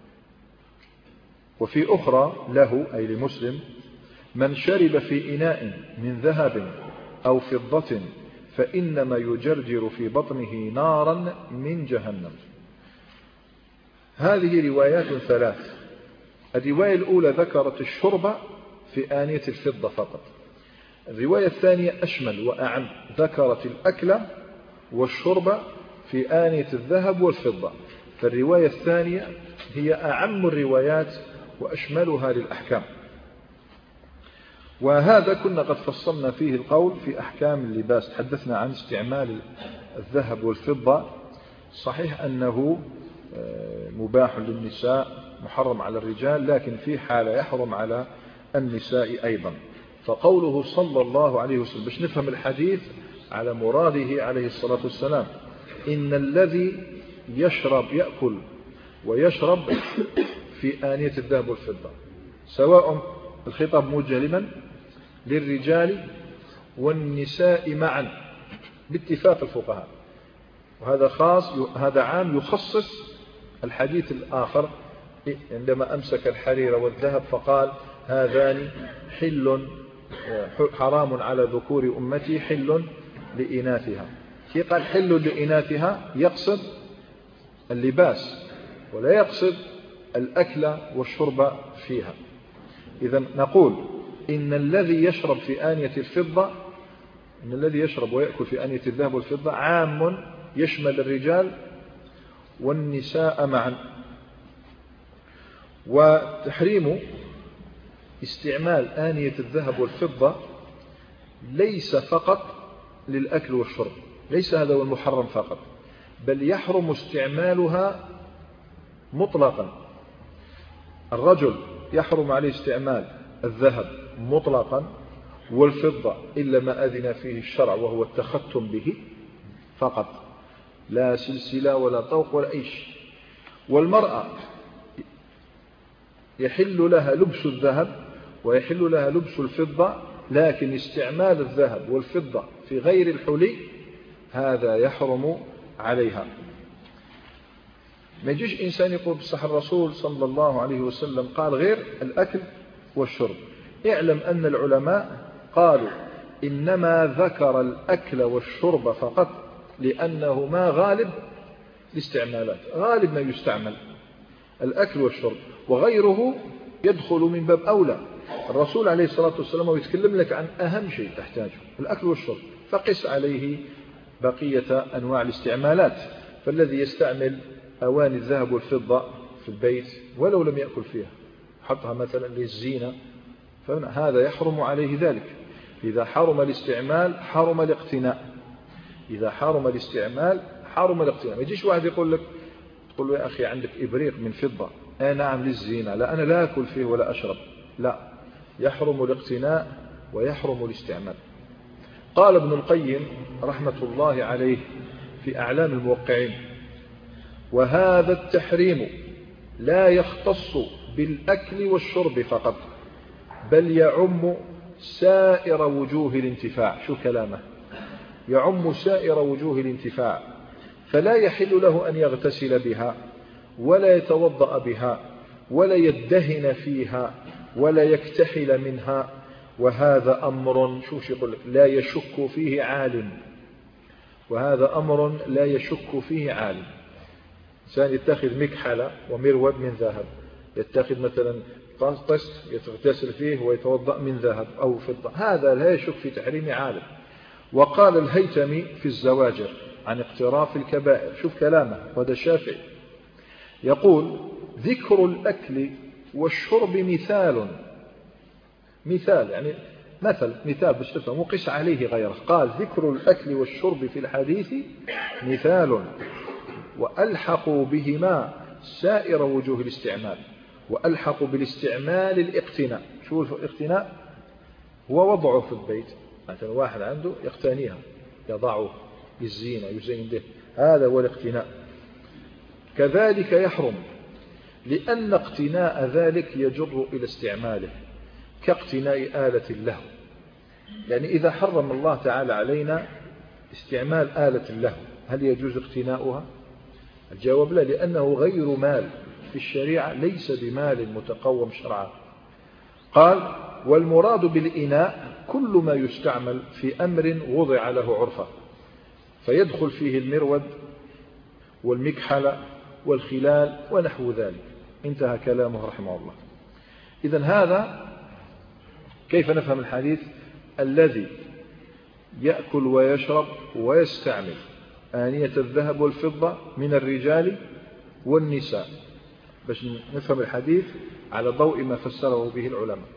وفي أخرى له أي لمسلم من شرب في إناء من ذهب أو فضة فإنما يجرجر في بطنه نارا من جهنم. هذه روايات ثلاث. الرواية الأولى ذكرت الشرب في آنية الفضة فقط. الرواية الثانية أشمل وأعم، ذكرت الأكل والشرب في آنية الذهب والفضة. فالرواية الثانية هي أعم الروايات وأشملها للأحكام. وهذا كنا قد فصلنا فيه القول في أحكام اللباس. تحدثنا عن استعمال الذهب والفضة. صحيح أنه مباح للنساء محرم على الرجال، لكن في حالة يحرم على النساء أيضا. فقوله صلى الله عليه وسلم باش نفهم الحديث على مراده عليه الصلاة والسلام إن الذي يشرب يأكل ويشرب في آنية الذهب والفضة، سواء الخطاب موجه لمن؟ للرجال والنساء معا باتفاق الفقهاء. وهذا خاص، هذا عام يخصص الحديث الآخر عندما أمسك الحرير والذهب فقال هذان حل حرام على ذكور أمتي حل لإناثها. كي قال حل لإناثها يقصد اللباس ولا يقصد الأكل والشرب فيها. إذا نقول إن الذي يشرب في آنية الفضة إن الذي يشرب ويأكل في آنية الذهب والفضة عام يشمل الرجال والنساء معا. وتحريم استعمال آنية الذهب والفضة ليس فقط للأكل والشرب، ليس هذا هو المحرم فقط، بل يحرم استعمالها مطلقا. الرجل يحرم عليه استعمال الذهب مطلقا والفضة إلا ما أذن فيه الشرع وهو التختم به فقط، لا سلسلة ولا طوق ولا أي شيء. والمرأة يحل لها لبس الذهب ويحل لها لبس الفضة، لكن استعمال الذهب والفضة في غير الحلي هذا يحرم عليها. ما يجيش إنسان يقول بصح الرسول صلى الله عليه وسلم قال غير الأكل والشرب. اعلم أن العلماء قالوا إنما ذكر الأكل والشرب فقط لأنه ما غالب الاستعمالات، غالب ما يستعمل الأكل والشرب، وغيره يدخل من باب أولى. الرسول عليه الصلاة والسلام يتكلم لك عن أهم شيء تحتاجه الأكل والشرب، فقس عليه بقية أنواع الاستعمالات. فالذي يستعمل أواني الذهب والفضة في البيت ولو لم يأكل فيها، حطها مثلا للزينة، فهذا يحرم عليه ذلك. إذا حرم الاستعمال حرم الاقتناء، إذا حرم الاستعمال حرم الاقتناء. ما يجيش واحد يقول لك تقول له يا أخي عندك إبريق من فضة، آه نعم للزينة، لا أنا لا أكل فيه ولا أشرب، لا، يحرم الاقتناء ويحرم الاستعمال. قال ابن القيم رحمة الله عليه في أعلام الموقعين: وهذا التحريم لا يختص بالأكل والشرب فقط، بل يعم سائر وجوه الانتفاع. شو كلامه؟ يعم سائر وجوه الانتفاع، فلا يحل له أن يغتسل بها ولا يتوضأ بها ولا يدهن فيها ولا يكتحل منها، وهذا أمر شوف يقول لك لا يشك فيه عالم، وهذا أمر لا يشك فيه عالم. إنسان يتخذ مكحلة ومرود من ذهب، يتخذ مثلا طست يتغتسل فيه ويتوضأ من ذهب أو فضة، هذا لا يشك في تحريم عالم. وقال الهيثمي في الزواجر عن اقتراف الكبائر، شوف كلامه وهذا الشافعي، يقول: ذكر الأكل والشرب مثال، مثال يعني مثل مثال باش تفهم، وقس عليه غيره. قال: ذكر الأكل والشرب في الحديث مثال، وألحقوا بهما سائر وجوه الاستعمال، وألحقوا بالاستعمال الاقتناء. شو الاقتناء؟ هو وضعه في البيت، مثلا واحد عنده يقتنيها يضعه للزينة يزين به، هذا هو الاقتناء. كذلك يحرم لأن اقتناء ذلك يجر إلى استعماله، كاقتناء آلة اللهو. يعني إذا حرم الله تعالى علينا استعمال آلة اللهو، هل يجوز اقتناؤها؟ الجواب لا، لأنه غير مال في الشريعة، ليس بمال متقوم شرعا. قال: والمراد بالإناء كل ما يستعمل في أمر وضع له عرفة، فيدخل فيه المرود والمكحلة والخلال ونحو ذلك. انتهى كلامه رحمه الله. إذن هذا كيف نفهم الحديث؟ الذي يأكل ويشرب ويستعمل آنية الذهب والفضة من الرجال والنساء، باش نفهم الحديث على ضوء ما فسره به العلماء.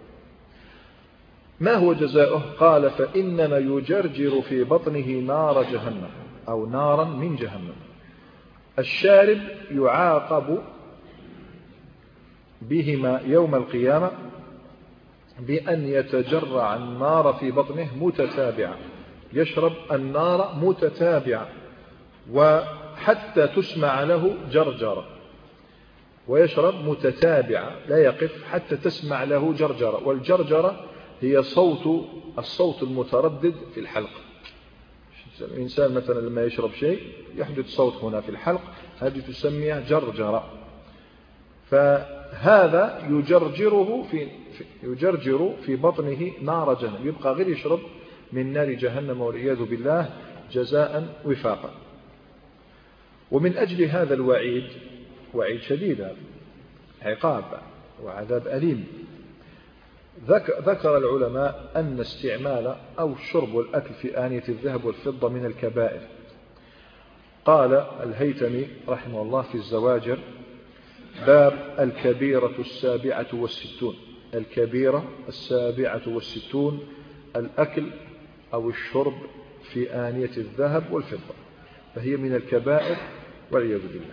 ما هو جزاؤه؟ قال: فإنما يجرجر في بطنه نار جهنم أو نارا من جهنم. الشارب يعاقب بهما يوم القيامة بأن يتجرع النار في بطنه متتابعة، يشرب النار متتابعة وحتى تسمع له جرجرة، ويشرب متتابعة لا يقف حتى تسمع له جرجرة. والجرجرة هي صوت الصوت المتردد في الحلق. الإنسان مثلا لما يشرب شيء يحدث صوت هنا في الحلق، هذه تسميها جرجرة. فهذا يجرجره في يجرجر في بطنه نار جهنم، يبقى غير يشرب من نار جهنم والعياذ بالله جزاء وفاقا. ومن أجل هذا الوعيد، وعيد شديد، عقاب وعذاب أليم، ذكر العلماء أن استعمال أو الشرب والأكل في آنية الذهب والفضة من الكبائر. قال الهيثمي رحمه الله في الزواجر: باب الكبيرة السابعة والستون. الكبيرة السابعة والستون: الأكل أو الشرب في آنية الذهب والفضة، فهي من الكبائر والعياذ بالله.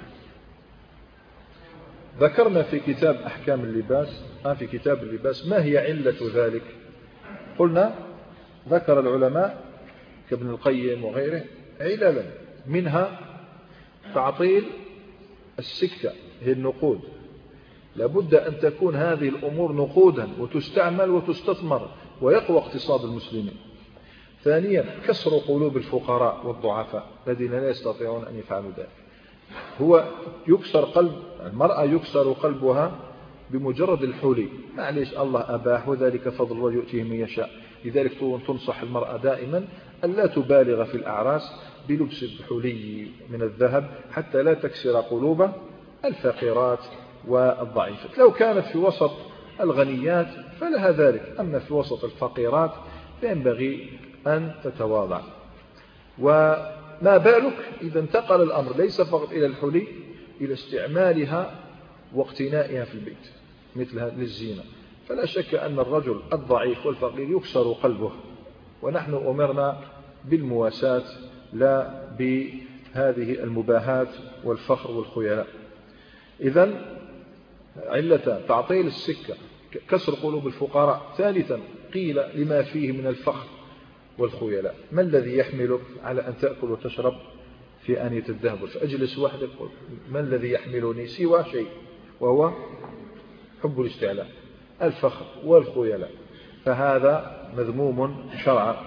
ذكرنا في كتاب أحكام اللباس آه في كتاب اللباس ما هي علة ذلك. قلنا ذكر العلماء كابن القيم وغيره عللا، منها تعطيل السكة هي النقود، لابد أن تكون هذه الأمور نقودا وتستعمل وتستثمر ويقوى اقتصاد المسلمين. ثانيا كسر قلوب الفقراء والضعفاء الذين لا يستطيعون أن يفعلوا ذلك. هو يكسر قلب المرأة، يكسر قلبها بمجرد الحلي، معليش الله أباح وذلك فضل الله يؤتيه من يشاء. لذلك تنصح المرأة دائما أن لا تبالغ في الأعراس بلبس الحلي من الذهب حتى لا تكسر قلوب الفقيرات والضعيفات. لو كانت في وسط الغنيات فلها ذلك، أما في وسط الفقيرات فينبغي أن تتواضع. وما بالك إذا انتقل الأمر ليس فقط إلى الحلي، إلى استعمالها واقتنائها في البيت مثلها للزينة. فلا شك أن الرجل الضعيف والفقير يكسر قلبه، ونحن أمرنا بالمواساة لا بهذه المباهات والفخر والخيلاء. إذن علة تعطيل السكة كسر قلوب الفقراء. ثالثا قيل لما فيه من الفخر والخيلاء، ما الذي يحملك على أن تأكل وتشرب في آنية الذهب؟ فأجلس وحدك، ما الذي يحملني سوى شيء وهو حب الاستعلاء الفخر والخيلاء، فهذا مذموم شرعا.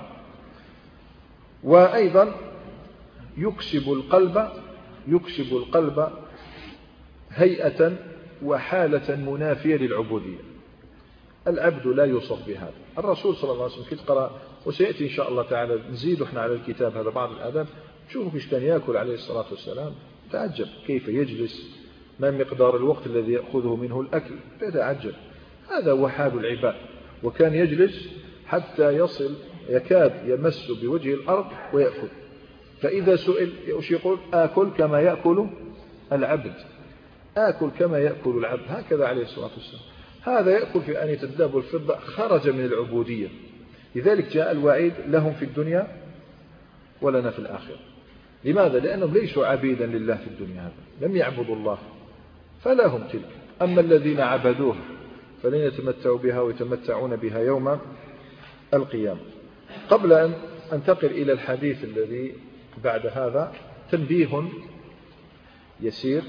وأيضا يكسب القلب يكسب القلب هيئة وحالة منافية للعبودية. العبد لا يوصف بهذا. الرسول صلى الله عليه وسلم كيف قرأ، وسيأتي إن شاء الله تعالى نزيد احنا على الكتاب هذا بعض الآداب، شوفوا كيف كان يأكل عليه الصلاة والسلام، تعجب كيف يجلس، ما مقدار الوقت الذي يأخذه منه الأكل، يتعجب. هذا هو حال العباد. وكان يجلس حتى يصل يكاد يمس بوجه الأرض ويأكل، فإذا سئل وش يقول؟ آكل كما يأكل العبد، آكل كما يأكل العبد، هكذا عليه الصلاة والسلام. هذا يأكل في آنية الذهب والفضة، خرج من العبودية. لذلك جاء الوعيد لهم في الدنيا ولنا في الآخرة. لماذا؟ لأنهم ليسوا عبيدا لله في الدنيا، هذا لم يعبدوا الله فلهم تلك. أما الذين عبدوه فلن يتمتعوا بها ويتمتعون بها يوم القيامة. قبل أن أنتقل إلى الحديث الذي بعد هذا تنبيه يسير.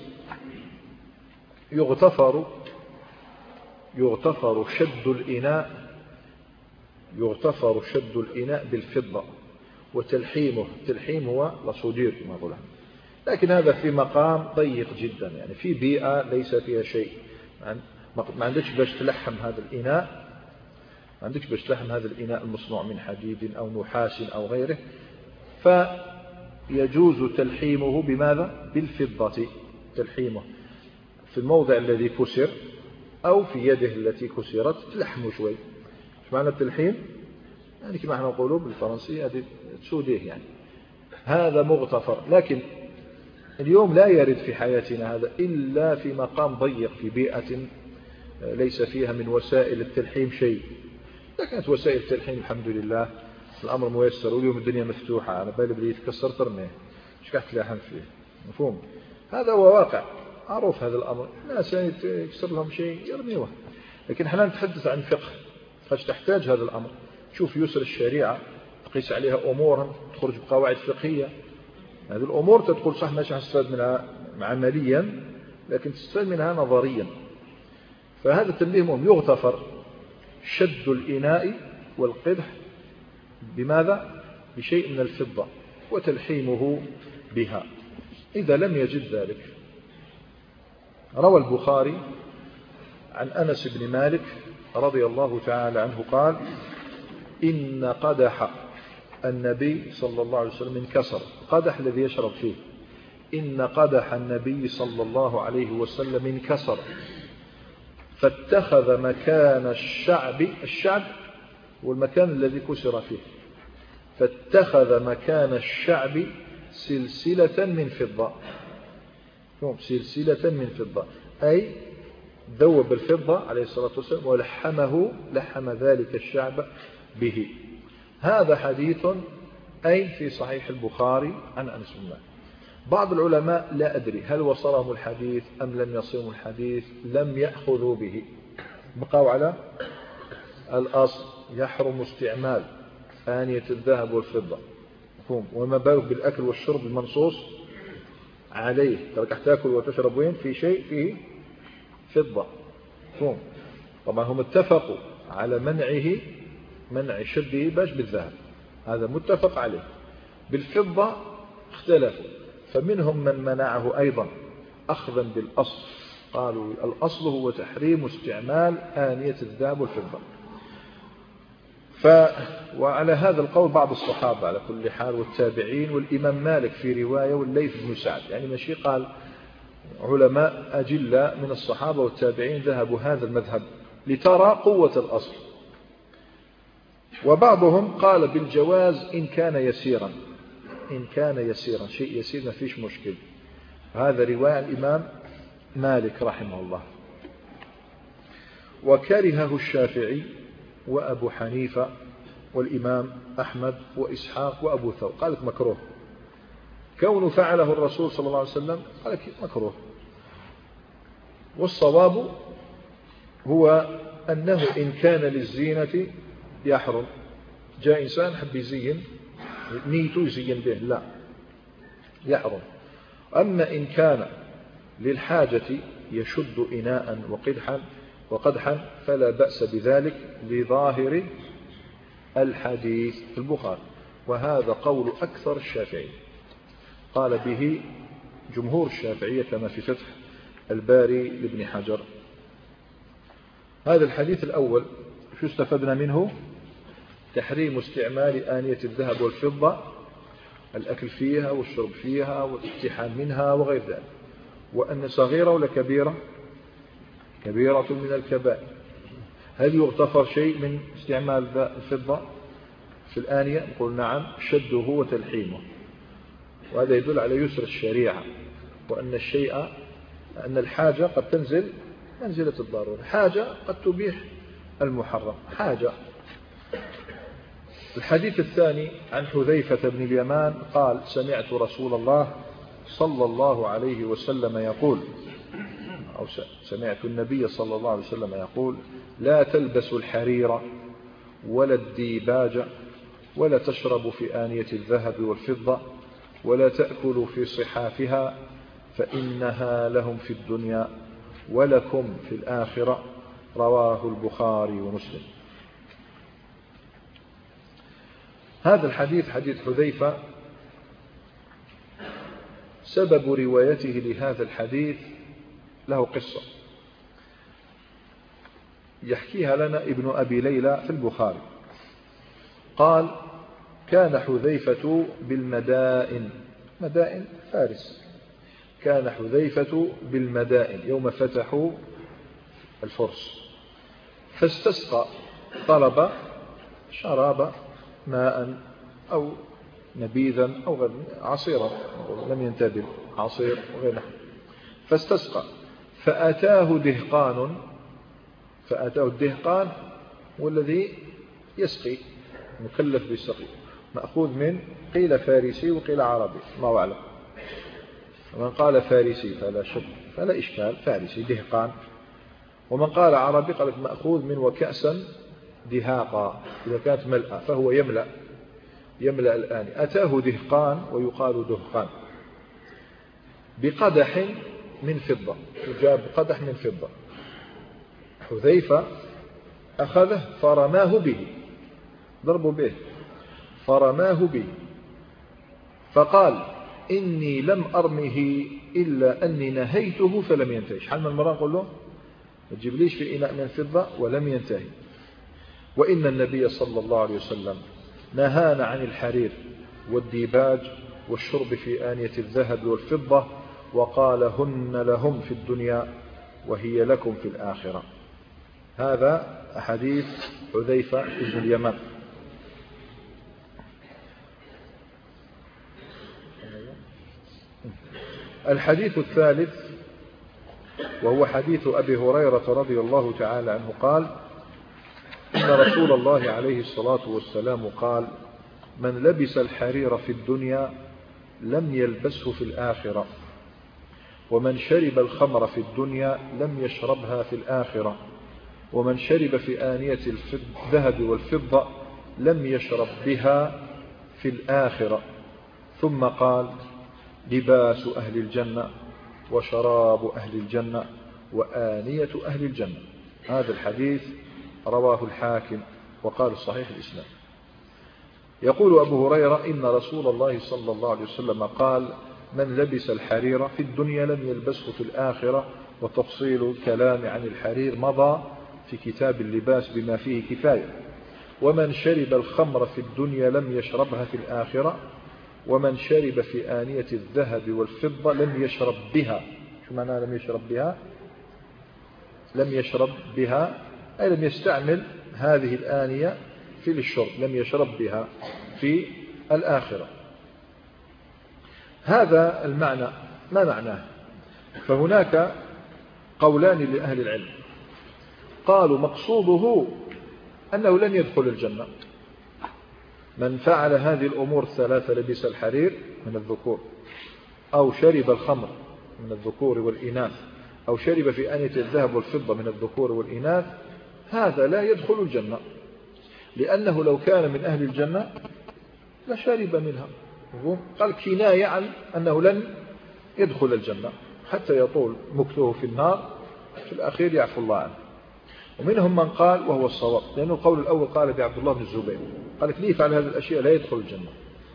يغتفر يغتفر شد الإناء يغتفر شد الإناء بالفضة وتلحيمه، تلحيم هو لصدير كما قلنا، لكن هذا في مقام ضيق جدا، يعني في بيئة ليس فيها شيء، ما عندكش باش تلحم هذا الإناء، ما عندكش باش تلحم هذا الإناء المصنوع من حديد أو نحاس أو غيره، فيجوز تلحيمه بماذا؟ بالفضة. تلحيمه في الموضع الذي كسر أو في يده التي كسرت تلحمه شوي. ايش معنى التلحيم؟ يعني كما احنا نقولوا بالفرنسية هذه تسوديه، يعني هذا مغتفر. لكن اليوم لا يرد في حياتنا هذا إلا في مقام ضيق، في بيئة ليس فيها من وسائل التلحيم شيء. لكنت وسائل التلحيم الحمد لله الأمر ميسر، واليوم الدنيا مفتوحة، على بالي بدي يتكسر ترميه، مش قاعد تلاحم فيه، مفهوم؟ هذا هو واقع معروف هذا الأمر. الناس يعني يكسر لهم شيء يرميوه. لكن احنا نتحدث عن فقه، فاش تحتاج هذا الأمر. شوف يسر الشريعة تقيس عليها أمورا تخرج بقواعد فقهية. هذه الأمور تدخل صح ماشي هنستفاد منها عمليا، لكن تستفاد منها نظريا. فهذا التنبيه مهم. يغتفر شد الإناء والقدح بماذا؟ بشيء من الفضة وتلحيمه بها. إذا لم يجد ذلك، روى البخاري عن أنس بن مالك رضي الله تعالى عنه قال: إن قدح النبي صلى الله عليه وسلم انكسر. قدح الذي يشرب فيه. إن قدح النبي صلى الله عليه وسلم انكسر فاتخذ مكان الشعب الشعب والمكان الذي كسر فيه فاتخذ مكان الشعب سلسلة من فضة. سلسلة من فضة أي ذوب الفضة عليه الصلاة والسلام ولحمه لحم ذلك الشعب به. هذا حديث أي في صحيح البخاري عن أنس بن مالك. بعض العلماء لا أدري هل وصلهم الحديث أم لم يصلهم الحديث، لم يأخذوا به، بقوا على الأصل يحرم استعمال آنية الذهب والفضة، وما بالك بالأكل والشرب المنصوص عليه، ترك تأكل وتشرب وين في شيء فيه فضة. طبعا هم اتفقوا على منعه، منع شده باش بالذهب، هذا متفق عليه. بالفضة اختلفوا، فمنهم من منعه أيضا أخذا بالأصل، قالوا الأصل هو تحريم استعمال آنية الذهب والفضة. ف وعلى هذا القول بعض الصحابة على كل حال والتابعين والإمام مالك في رواية والليث بن سعد، يعني ماشي قال علماء أجلة من الصحابة والتابعين ذهبوا هذا المذهب لترى قوة الأصل. وبعضهم قال بالجواز إن كان يسيرا، إن كان يسيرا شيء يسير ما فيش مشكل. هذا رواية الإمام مالك رحمه الله. وكرهه الشافعي وأبو حنيفة والإمام أحمد وإسحاق وأبو ثور، قال لك مكروه. كون فعله الرسول صلى الله عليه وسلم قال لك مكروه. والصواب هو أنه إن كان للزينة يحرم. جاء إنسان حب يزين نيته يزين به، لا يحرم. أما إن كان للحاجة يشد إناء وقدحا وقدحا فلا بأس بذلك لظاهر الحديث في البخاري، وهذا قول أكثر الشافعي، قال به جمهور الشافعية كما في فتح الباري لابن حجر. هذا الحديث الأول شو استفدنا منه؟ تحريم استعمال آنية الذهب والفضة، الأكل فيها والشرب فيها والافتحان منها وغير ذلك، وأن صغيرة ولا كبيرة؟ كبيرة من الكبائر. هل يغتفر شيء من استعمال الفضة في الآنية؟ نقول نعم، شده وتلحيمه، وهذا يدل على يسر الشريعة، وأن الشيء أن الحاجة قد تنزل منزلة الضرورة، حاجة قد تبيح المحرم حاجة. الحديث الثاني عن حذيفة بن اليمان قال سمعت رسول الله صلى الله عليه وسلم يقول، أو سمعت النبي صلى الله عليه وسلم يقول لا تلبسوا الحرير ولا الديباج ولا تشربوا في آنية الذهب والفضة ولا تأكلوا في صحافها فإنها لهم في الدنيا ولكم في الآخرة. رواه البخاري ومسلم. هذا الحديث حديث حذيفة سبب روايته لهذا الحديث له قصة يحكيها لنا ابن أبي ليلى في البخاري. قال كان حذيفة بالمدائن، مدائن فارس، كان حذيفة بالمدائن يوم فتحوا الفرس، فاستسقى، طلب شراب ماء أو نبيذا أو غير عصيرا، لم ينتبه عصير وغيره، فاستسقى فأتاه دهقان، فأتاه الدهقان والذي يسقي، مكلف بالسقي، مأخوذ من قيل فارسي وقيل عربي، الله أعلم. ومن قال فارسي فلا شك فلا إشكال، فارسي دهقان. ومن قال عربي قال مأخوذ من وكأسا دهاقا، إذا كانت ملأة فهو يملأ يملأ الآن. أتاه دهقان ويقال دهقان بقدح من فضة، جاب قدح من فضة، حذيفة أخذه فرماه به، ضربوا به فرماه به، فقال إني لم أرمه إلا أني نهيته فلم ينتهي. حال من المرة قل له ما تجيبليش في إناء من فضة ولم ينتهي. وإن النبي صلى الله عليه وسلم نهانا عن الحرير والديباج والشرب في آنية الذهب والفضة، وقال هن لهم في الدنيا وهي لكم في الآخرة. هذا حديث حذيفة بن اليمان. الحديث الثالث وهو حديث أبي هريرة رضي الله تعالى عنه قال إن رسول الله عليه الصلاة والسلام قال من لبس الحرير في الدنيا لم يلبسه في الآخرة، ومن شرب الخمر في الدنيا لم يشربها في الآخرة، ومن شرب في آنية الذهب والفضة لم يشرب بها في الآخرة. ثم قال: لباس أهل الجنة وشراب أهل الجنة وآنية أهل الجنة. هذا الحديث رواه الحاكم وقال صحيح الإسلام. يقول أبو هريرة: إن رسول الله صلى الله عليه وسلم قال: من لبس الحرير في الدنيا لم يلبسه في الآخرة. وتفصيل الكلام عن الحرير مضى في كتاب اللباس بما فيه كفاية. ومن شرب الخمر في الدنيا لم يشربها في الآخرة، ومن شرب في آنية الذهب والفضة لم يشرب بها. شو معنى لم يشرب بها؟ لم يشرب بها أي لم يستعمل هذه الآنية في الشرب، لم يشرب بها في الآخرة. هذا المعنى ما معناه؟ فهناك قولان لأهل العلم. قالوا مقصوده أنه لن يدخل الجنة. من فعل هذه الأمور الثلاثة: لبس الحرير من الذكور، أو شرب الخمر من الذكور والإناث، أو شرب في آنية الذهب والفضة من الذكور والإناث، هذا لا يدخل الجنة، لأنه لو كان من أهل الجنة لشرب منها. قال كناية عن أنه لن يدخل الجنة حتى يطول مكثه في النار، في الأخير يعفو الله عنه. ومنهم من قال، وهو الصواب، لأنه القول الأول قال بعبد الله بن الزبير، قال لي يفعل هذه الأشياء لا يدخل الجنة.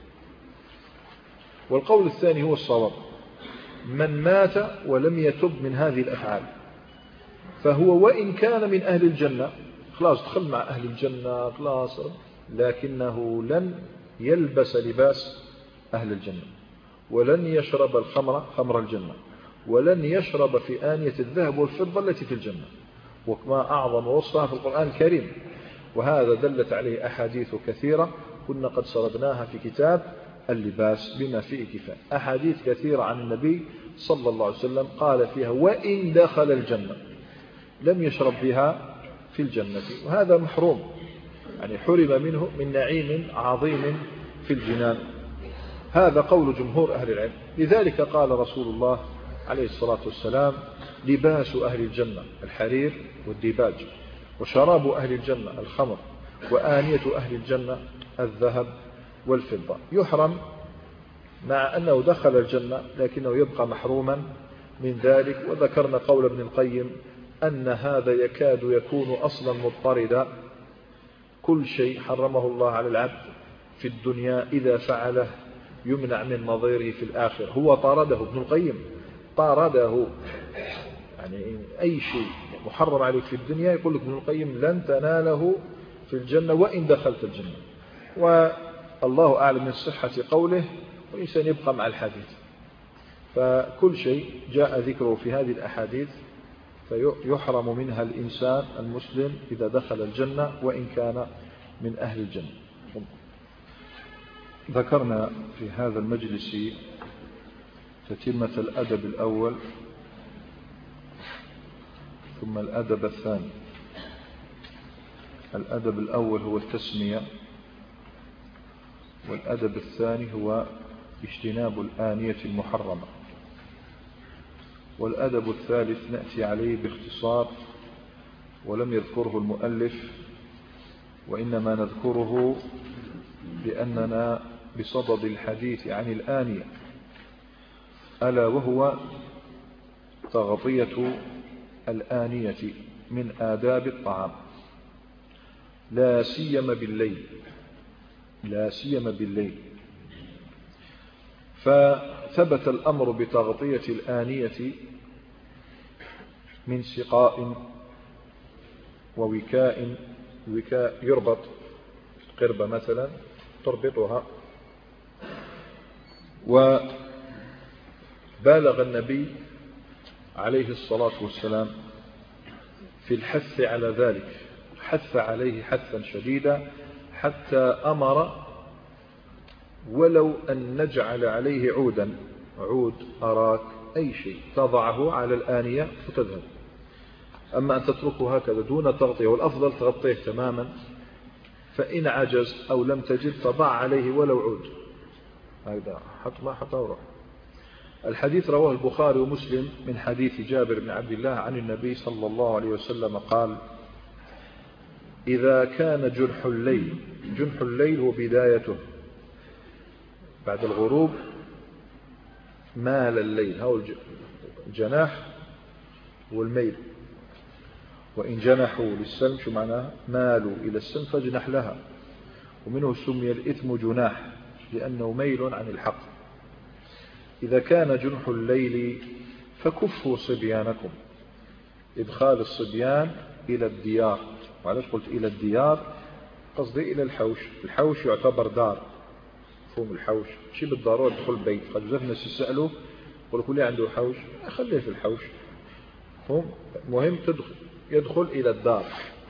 والقول الثاني هو الصواب: من مات ولم يتب من هذه الأفعال فهو وإن كان من أهل الجنة، خلاص دخل مع أهل الجنة خلاص، لكنه لن يلبس لباس أهل الجنة، ولن يشرب الخمر خمر الجنة، ولن يشرب في آنية الذهب والفضة التي في الجنة. وما أعظم وصفها في القرآن الكريم، وهذا دلت عليه أحاديث كثيرة كنا قد سردناها في كتاب اللباس بما فيه كفاية. أحاديث كثيرة عن النبي صلى الله عليه وسلم قال فيها: وإن دخل الجنة لم يشرب بها في الجنة، وهذا محروم، يعني حرم منه من نعيم عظيم في الجنان. هذا قول جمهور أهل العلم. لذلك قال رسول الله عليه الصلاة والسلام: لباس أهل الجنة الحرير والديباج، وشراب أهل الجنة الخمر، وآنية أهل الجنة الذهب والفضة. يحرم مع أنه دخل الجنة لكنه يبقى محروما من ذلك. وذكرنا قول ابن القيم أن هذا يكاد يكون أصلا مضطردا. كل شيء حرمه الله على العبد في الدنيا إذا فعله يمنع من نظيره في الآخرة. هو طارده ابن القيم، طارده، يعني أي شيء محرم عليك في الدنيا يقول لك ابن القيم لن تناله في الجنة وإن دخلت الجنة. والله أعلم من صحة قوله، والإنسان يبقى مع الحديث. فكل شيء جاء ذكره في هذه الأحاديث فيحرم منها الإنسان المسلم إذا دخل الجنة وإن كان من أهل الجنة. ذكرنا في هذا المجلس تتمة الأدب الأول ثم الأدب الثاني. الأدب الأول هو التسمية، والأدب الثاني هو اجتناب الآنية المحرمة، والأدب الثالث نأتي عليه باختصار ولم يذكره المؤلف، وإنما نذكره لأننا بصدد الحديث عن الآنية، ألا وهو تغطية الآنية من آداب الطعام، لا سيما بالليل، لا سيما بالليل. فثبت الأمر بتغطية الآنية من سقاء ووكاء، وكاء يربط قربة مثلا تربطها. وبالغ النبي عليه الصلاة والسلام في الحث على ذلك، حث عليه حثا شديدا حتى أمر ولو أن نجعل عليه عودا، عود أراك أي شيء تضعه على الآنية وتذهب، أما أن تتركه هكذا دون تغطية، والأفضل تغطيه تماما فإن عجز أو لم تجد فضع عليه ولو عود. هذا حط ما حط وروح. الحديث رواه البخاري ومسلم من حديث جابر بن عبد الله عن النبي صلى الله عليه وسلم قال: إذا كان جنح الليل، جنح الليل هو بدايته بعد الغروب، مال الليل، هو الجناح والميل، وإن جنحوا للسلم شو معناه؟ مالوا إلى السلم فاجنح لها، ومنه سمي الإثم جناح لأنه ميل عن الحق. إذا كان جنح الليل فكفوا صبيانكم، إدخال الصبيان إلى الديار. وعلاش قلت إلى الديار؟ قصدي إلى الحوش. الحوش يعتبر دار، مفهوم الحوش شي بالضرورة يدخل بيت. قد بزاف الناس يسألوا يقولوا كل عنده حوش، خليه في الحوش، مفهوم. مهم تدخل يدخل إلى الدار.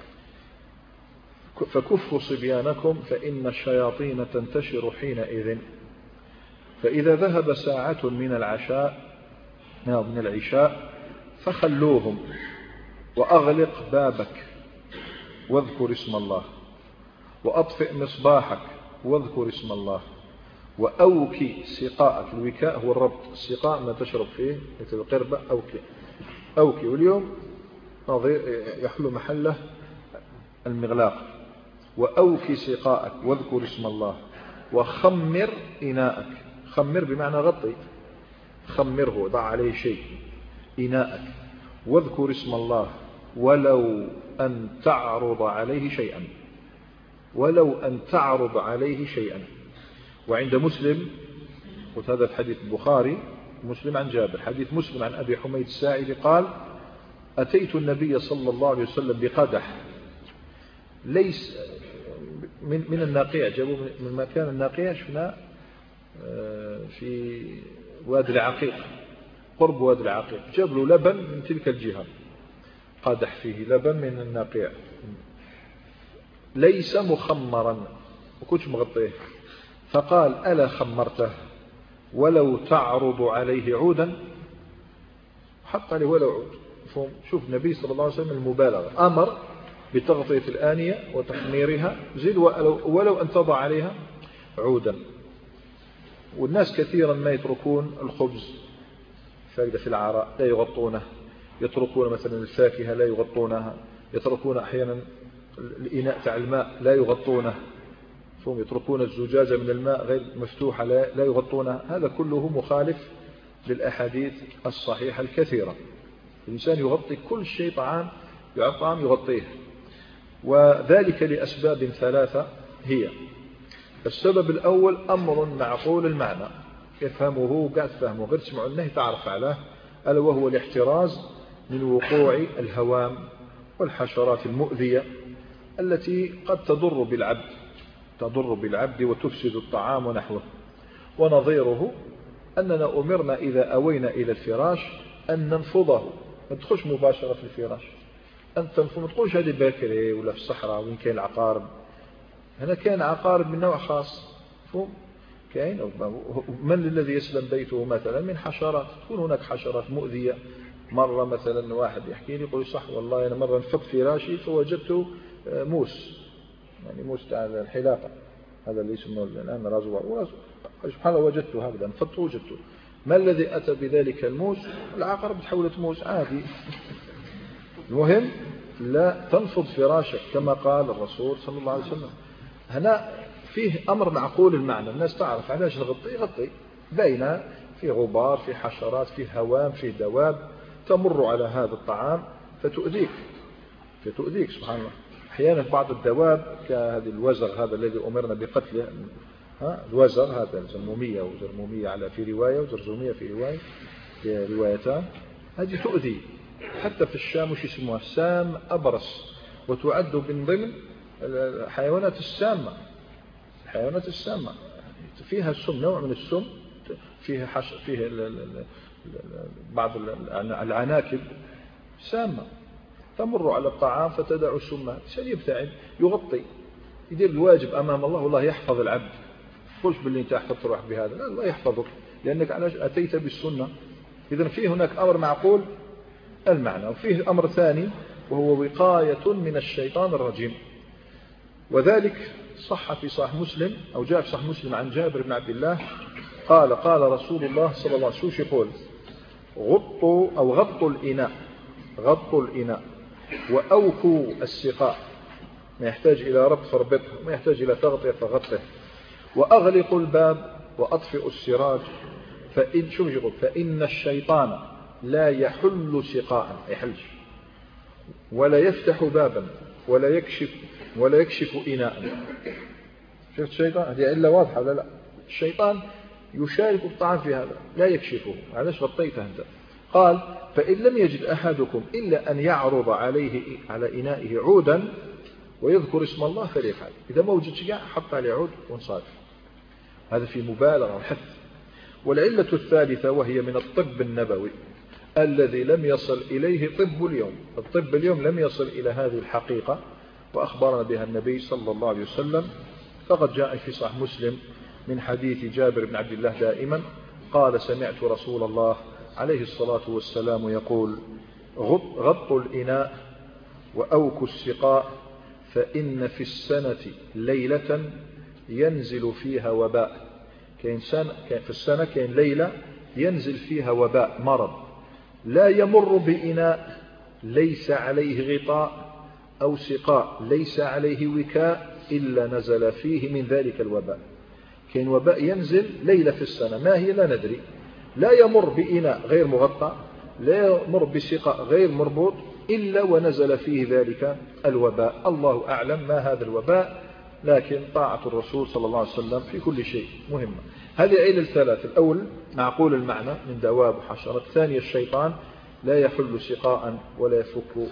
فكفوا صبيانكم فإن الشياطين تنتشر حينئذ. فإذا ذهب ساعة من العشاء من العشاء فخلوهم، وأغلق بابك واذكر اسم الله، وأطفئ مصباحك واذكر اسم الله، وأوكي سقاءك. الوكاء هو الربط، السقاء ما تشرب فيه مثل القربة. أوكي أوكي واليوم يحل محله المغلاق. وأوكي سقاءك واذكر اسم الله، وخمر إناءك. خمر بمعنى غطي، خمره ضع عليه شيء. إناءك واذكر اسم الله ولو أن تعرض عليه شيئا، ولو أن تعرض عليه شيئا. وعند مسلم، قلت هذا في حديث البخاري مسلم عن جابر، حديث مسلم عن أبي حميد الساعدي قال: أتيت النبي صلى الله عليه وسلم بقدح ليس من من الناقيع، جابوا من مكان الناقيع، شفنا في وادي العقيق، قرب وادي العقيق، جاب له لبن من تلك الجهة، قدح فيه لبن من الناقيع ليس مخمرا، وكنت مغطيه. فقال: ألا خمرته ولو تعرض عليه عودا؟ حط عليه ولو عود. شوف النبي صلى الله عليه وسلم المبالغة، أمر بتغطية الآنية وتخميرها، زيد ولو أن تضع عليها عودا. والناس كثيرا ما يتركون الخبز فائدة في العراء لا يغطونه، يتركون مثلا الفاكهة لا يغطونها، يتركون أحيانا الإناء تاع الماء لا يغطونه، ثم يتركون الزجاجة من الماء غير مفتوحة لا يغطونها. هذا كله مخالف للأحاديث الصحيحة الكثيرة. الإنسان يغطي كل شيء، طعام طعام يغطيه، وذلك لأسباب ثلاثة هي: السبب الأول أمر معقول المعنى يفهمه وقاعد تفهمه، غير تسمعوا النهي تعرف عليه، ألا وهو الاحتراز من وقوع الهوام والحشرات المؤذية التي قد تضر بالعبد تضر بالعبد وتفسد الطعام ونحوه. ونظيره أننا أمرنا إذا أوينا إلى الفراش أن ننفضه، ما تدخلش مباشرة في الفراش، أن تنفض، ما تقولش هذه باكري ولا في الصحراء وين كاين العقارب. هنا كان عقارب من نوع خاص، مفهوم؟ كاين من الذي يسلم بيته مثلا من حشرات، تكون هناك حشرات مؤذية. مرة مثلا واحد يحكي لي يقول صح والله أنا مرة نفض فراشي فوجدت موس، يعني موس تاع الحلاقة، هذا اللي يسمونه الآن رازوار، سبحان الله وجدته هكذا نفضت وجدته. ما الذي أتى بذلك الموس؟ العقرب تحولت موس عادي. المهم لا تنفض فراشك كما قال الرسول صلى الله عليه وسلم. هنا فيه أمر معقول المعنى، الناس تعرف علاش نغطي غطي، بين في غبار، في حشرات، في هوام، في دواب تمر على هذا الطعام فتؤذيك فتؤذيك سبحان الله. أحيانا بعض الدواب كهذه الوزغ هذا الذي أمرنا بقتله، ها الوزغ هذا الزرمومية وزرمومية على في رواية وزرزومية في رواية في روايتان، هذه تؤذي. حتى في الشام وش يسموها سام أبرص، وتعد من ضمن الحيوانات السامة. الحيوانات السامة فيها السم، نوع من السم، فيها حش فيها بعض العناكب سامة تمر على الطعام فتدع السم، عشان يبتعد يغطي، يدير الواجب أمام الله، والله يحفظ العبد. قلش باللي انت احفظت روح بهذا، لا الله يحفظك لأنك علاش أتيت بالسنة. إذن فيه هناك أمر معقول المعنى، وفيه أمر ثاني وهو وقاية من الشيطان الرجيم. وذلك صح في صحيح مسلم أو جاء في صحيح مسلم عن جابر بن عبد الله قال قال رسول الله صلى الله عليه وسلم شو يقول غطوا أو غطوا الإناء غطوا الإناء وأوكوا السقاء، ما يحتاج إلى ربط فربطه، ما يحتاج إلى تغطية فغطه، وأغلقوا الباب وأطفئوا السراج، فإن شو يقول فإن الشيطان لا يحل سقاء يحلش ولا يفتح بابا ولا يكشف ولا يكشف إناء. شفت الشيطان هذه إلا واضحة ولا لا؟ الشيطان يشارك الطعام في هذا لا يكشفه. علاش غطيته أنت؟ قال فإن لم يجد أحدكم إلا أن يعرض عليه على إنائه عودا ويذكر اسم الله فليفعل. إذا ما وجد شيء حط عليه عود وانصرف. هذا في مبالغة وحث. والعلة الثالثة وهي من الطب النبوي الذي لم يصل إليه طب اليوم. الطب اليوم لم يصل إلى هذه الحقيقة وأخبرنا بها النبي صلى الله عليه وسلم. فقد جاء في صحيح مسلم من حديث جابر بن عبد الله دائما قال سمعت رسول الله عليه الصلاة والسلام يقول غطوا الإناء وأوكوا السقاء فإن في السنة ليلة ينزل فيها وباء. كاين سنة في السنة كاين ليلة ينزل فيها وباء مرض لا يمر بإناء ليس عليه غطاء أو سقاء ليس عليه وكاء إلا نزل فيه من ذلك الوباء. كاين وباء ينزل ليلة في السنة ما هي لا ندري، لا يمر بإناء غير مغطى لا يمر بسقاء غير مربوط إلا ونزل فيه ذلك الوباء. الله أعلم ما هذا الوباء، لكن طاعة الرسول صلى الله عليه وسلم في كل شيء مهمة. هذه علل الثلاث: الأول معقول المعنى من دواب وحشرات، الثانية الشيطان لا يحل سقاء ولا يفك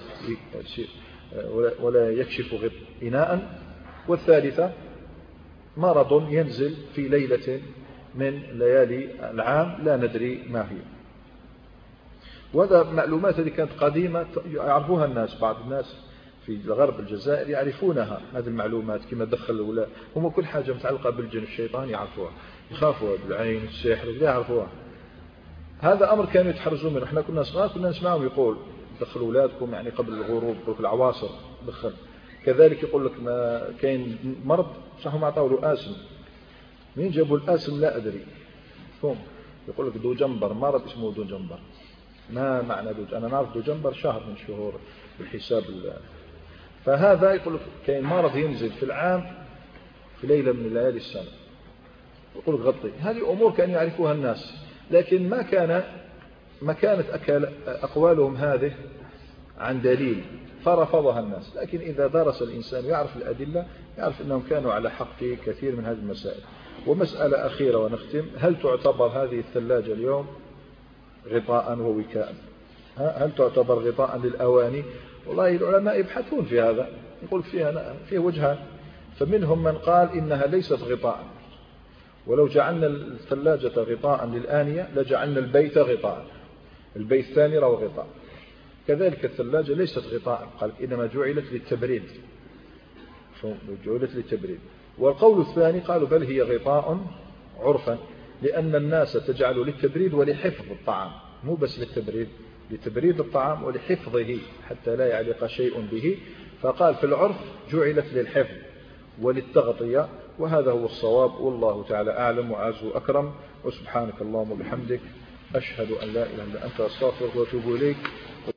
ولا يكشف إناء، والثالثة مرض ينزل في ليلة من ليالي العام لا ندري ما هي. وهذا معلومات اللي كانت قديمة يعرفوها الناس، بعض الناس في الغرب الجزائر يعرفونها هذه المعلومات كما دخل الأولى هم كل حاجة متعلقة بالجن الشيطان يعرفوها، يخافوا بالعين السحر لا يعرفوها. هذا أمر كانوا يتحرزوا منه. احنا كنا صغار كنا نسمعهم يقول دخلوا أولادكم يعني قبل الغروب في العواصر دخل. كذلك يقول لك ما كاين مرض صح ما عطاوا له آسم، مين جابوا الآسم لا أدري. فهم يقول لك دو جنبر، مرض اسمه دو جنبر. ما معنى دو؟ أنا نعرف دو جنبر شهر من شهور بالحساب. فهذا يقول لك كاين مرض ينزل في العام في ليلة من ليالي السنة، يقول لك غطي. هذه أمور كانوا يعرفوها الناس، لكن ما كان ما كانت أقوالهم هذه عن دليل فرفضها الناس. لكن إذا درس الإنسان يعرف الأدلة يعرف أنهم كانوا على حق في كثير من هذه المسائل. ومسألة أخيرة ونختم: هل تعتبر هذه الثلاجة اليوم غطاء ووكاء؟ هل تعتبر غطاء للأواني؟ والله العلماء يبحثون في هذا، يقول فيها فيه وجهان. فمنهم من قال إنها ليست غطاء، ولو جعلنا الثلاجة غطاء للآنية لجعلنا البيت غطاء، البيت الثاني له غطاء. كذلك الثلاجة ليست غطاء، قال إنما جعلت للتبريد، جعلت للتبريد. والقول الثاني قالوا بل هي غطاء عرفا، لأن الناس تجعل للتبريد ولحفظ الطعام، مو بس للتبريد، لتبريد الطعام ولحفظه حتى لا يعلق شيء به. فقال في العرف جعلت للحفظ وللتغطية، وهذا هو الصواب والله تعالى أعلم وأعز وأكرم. وسبحانك اللهم وبحمدك أشهد أن لا إله إلا أنت أستغفرك وأتوب إليك.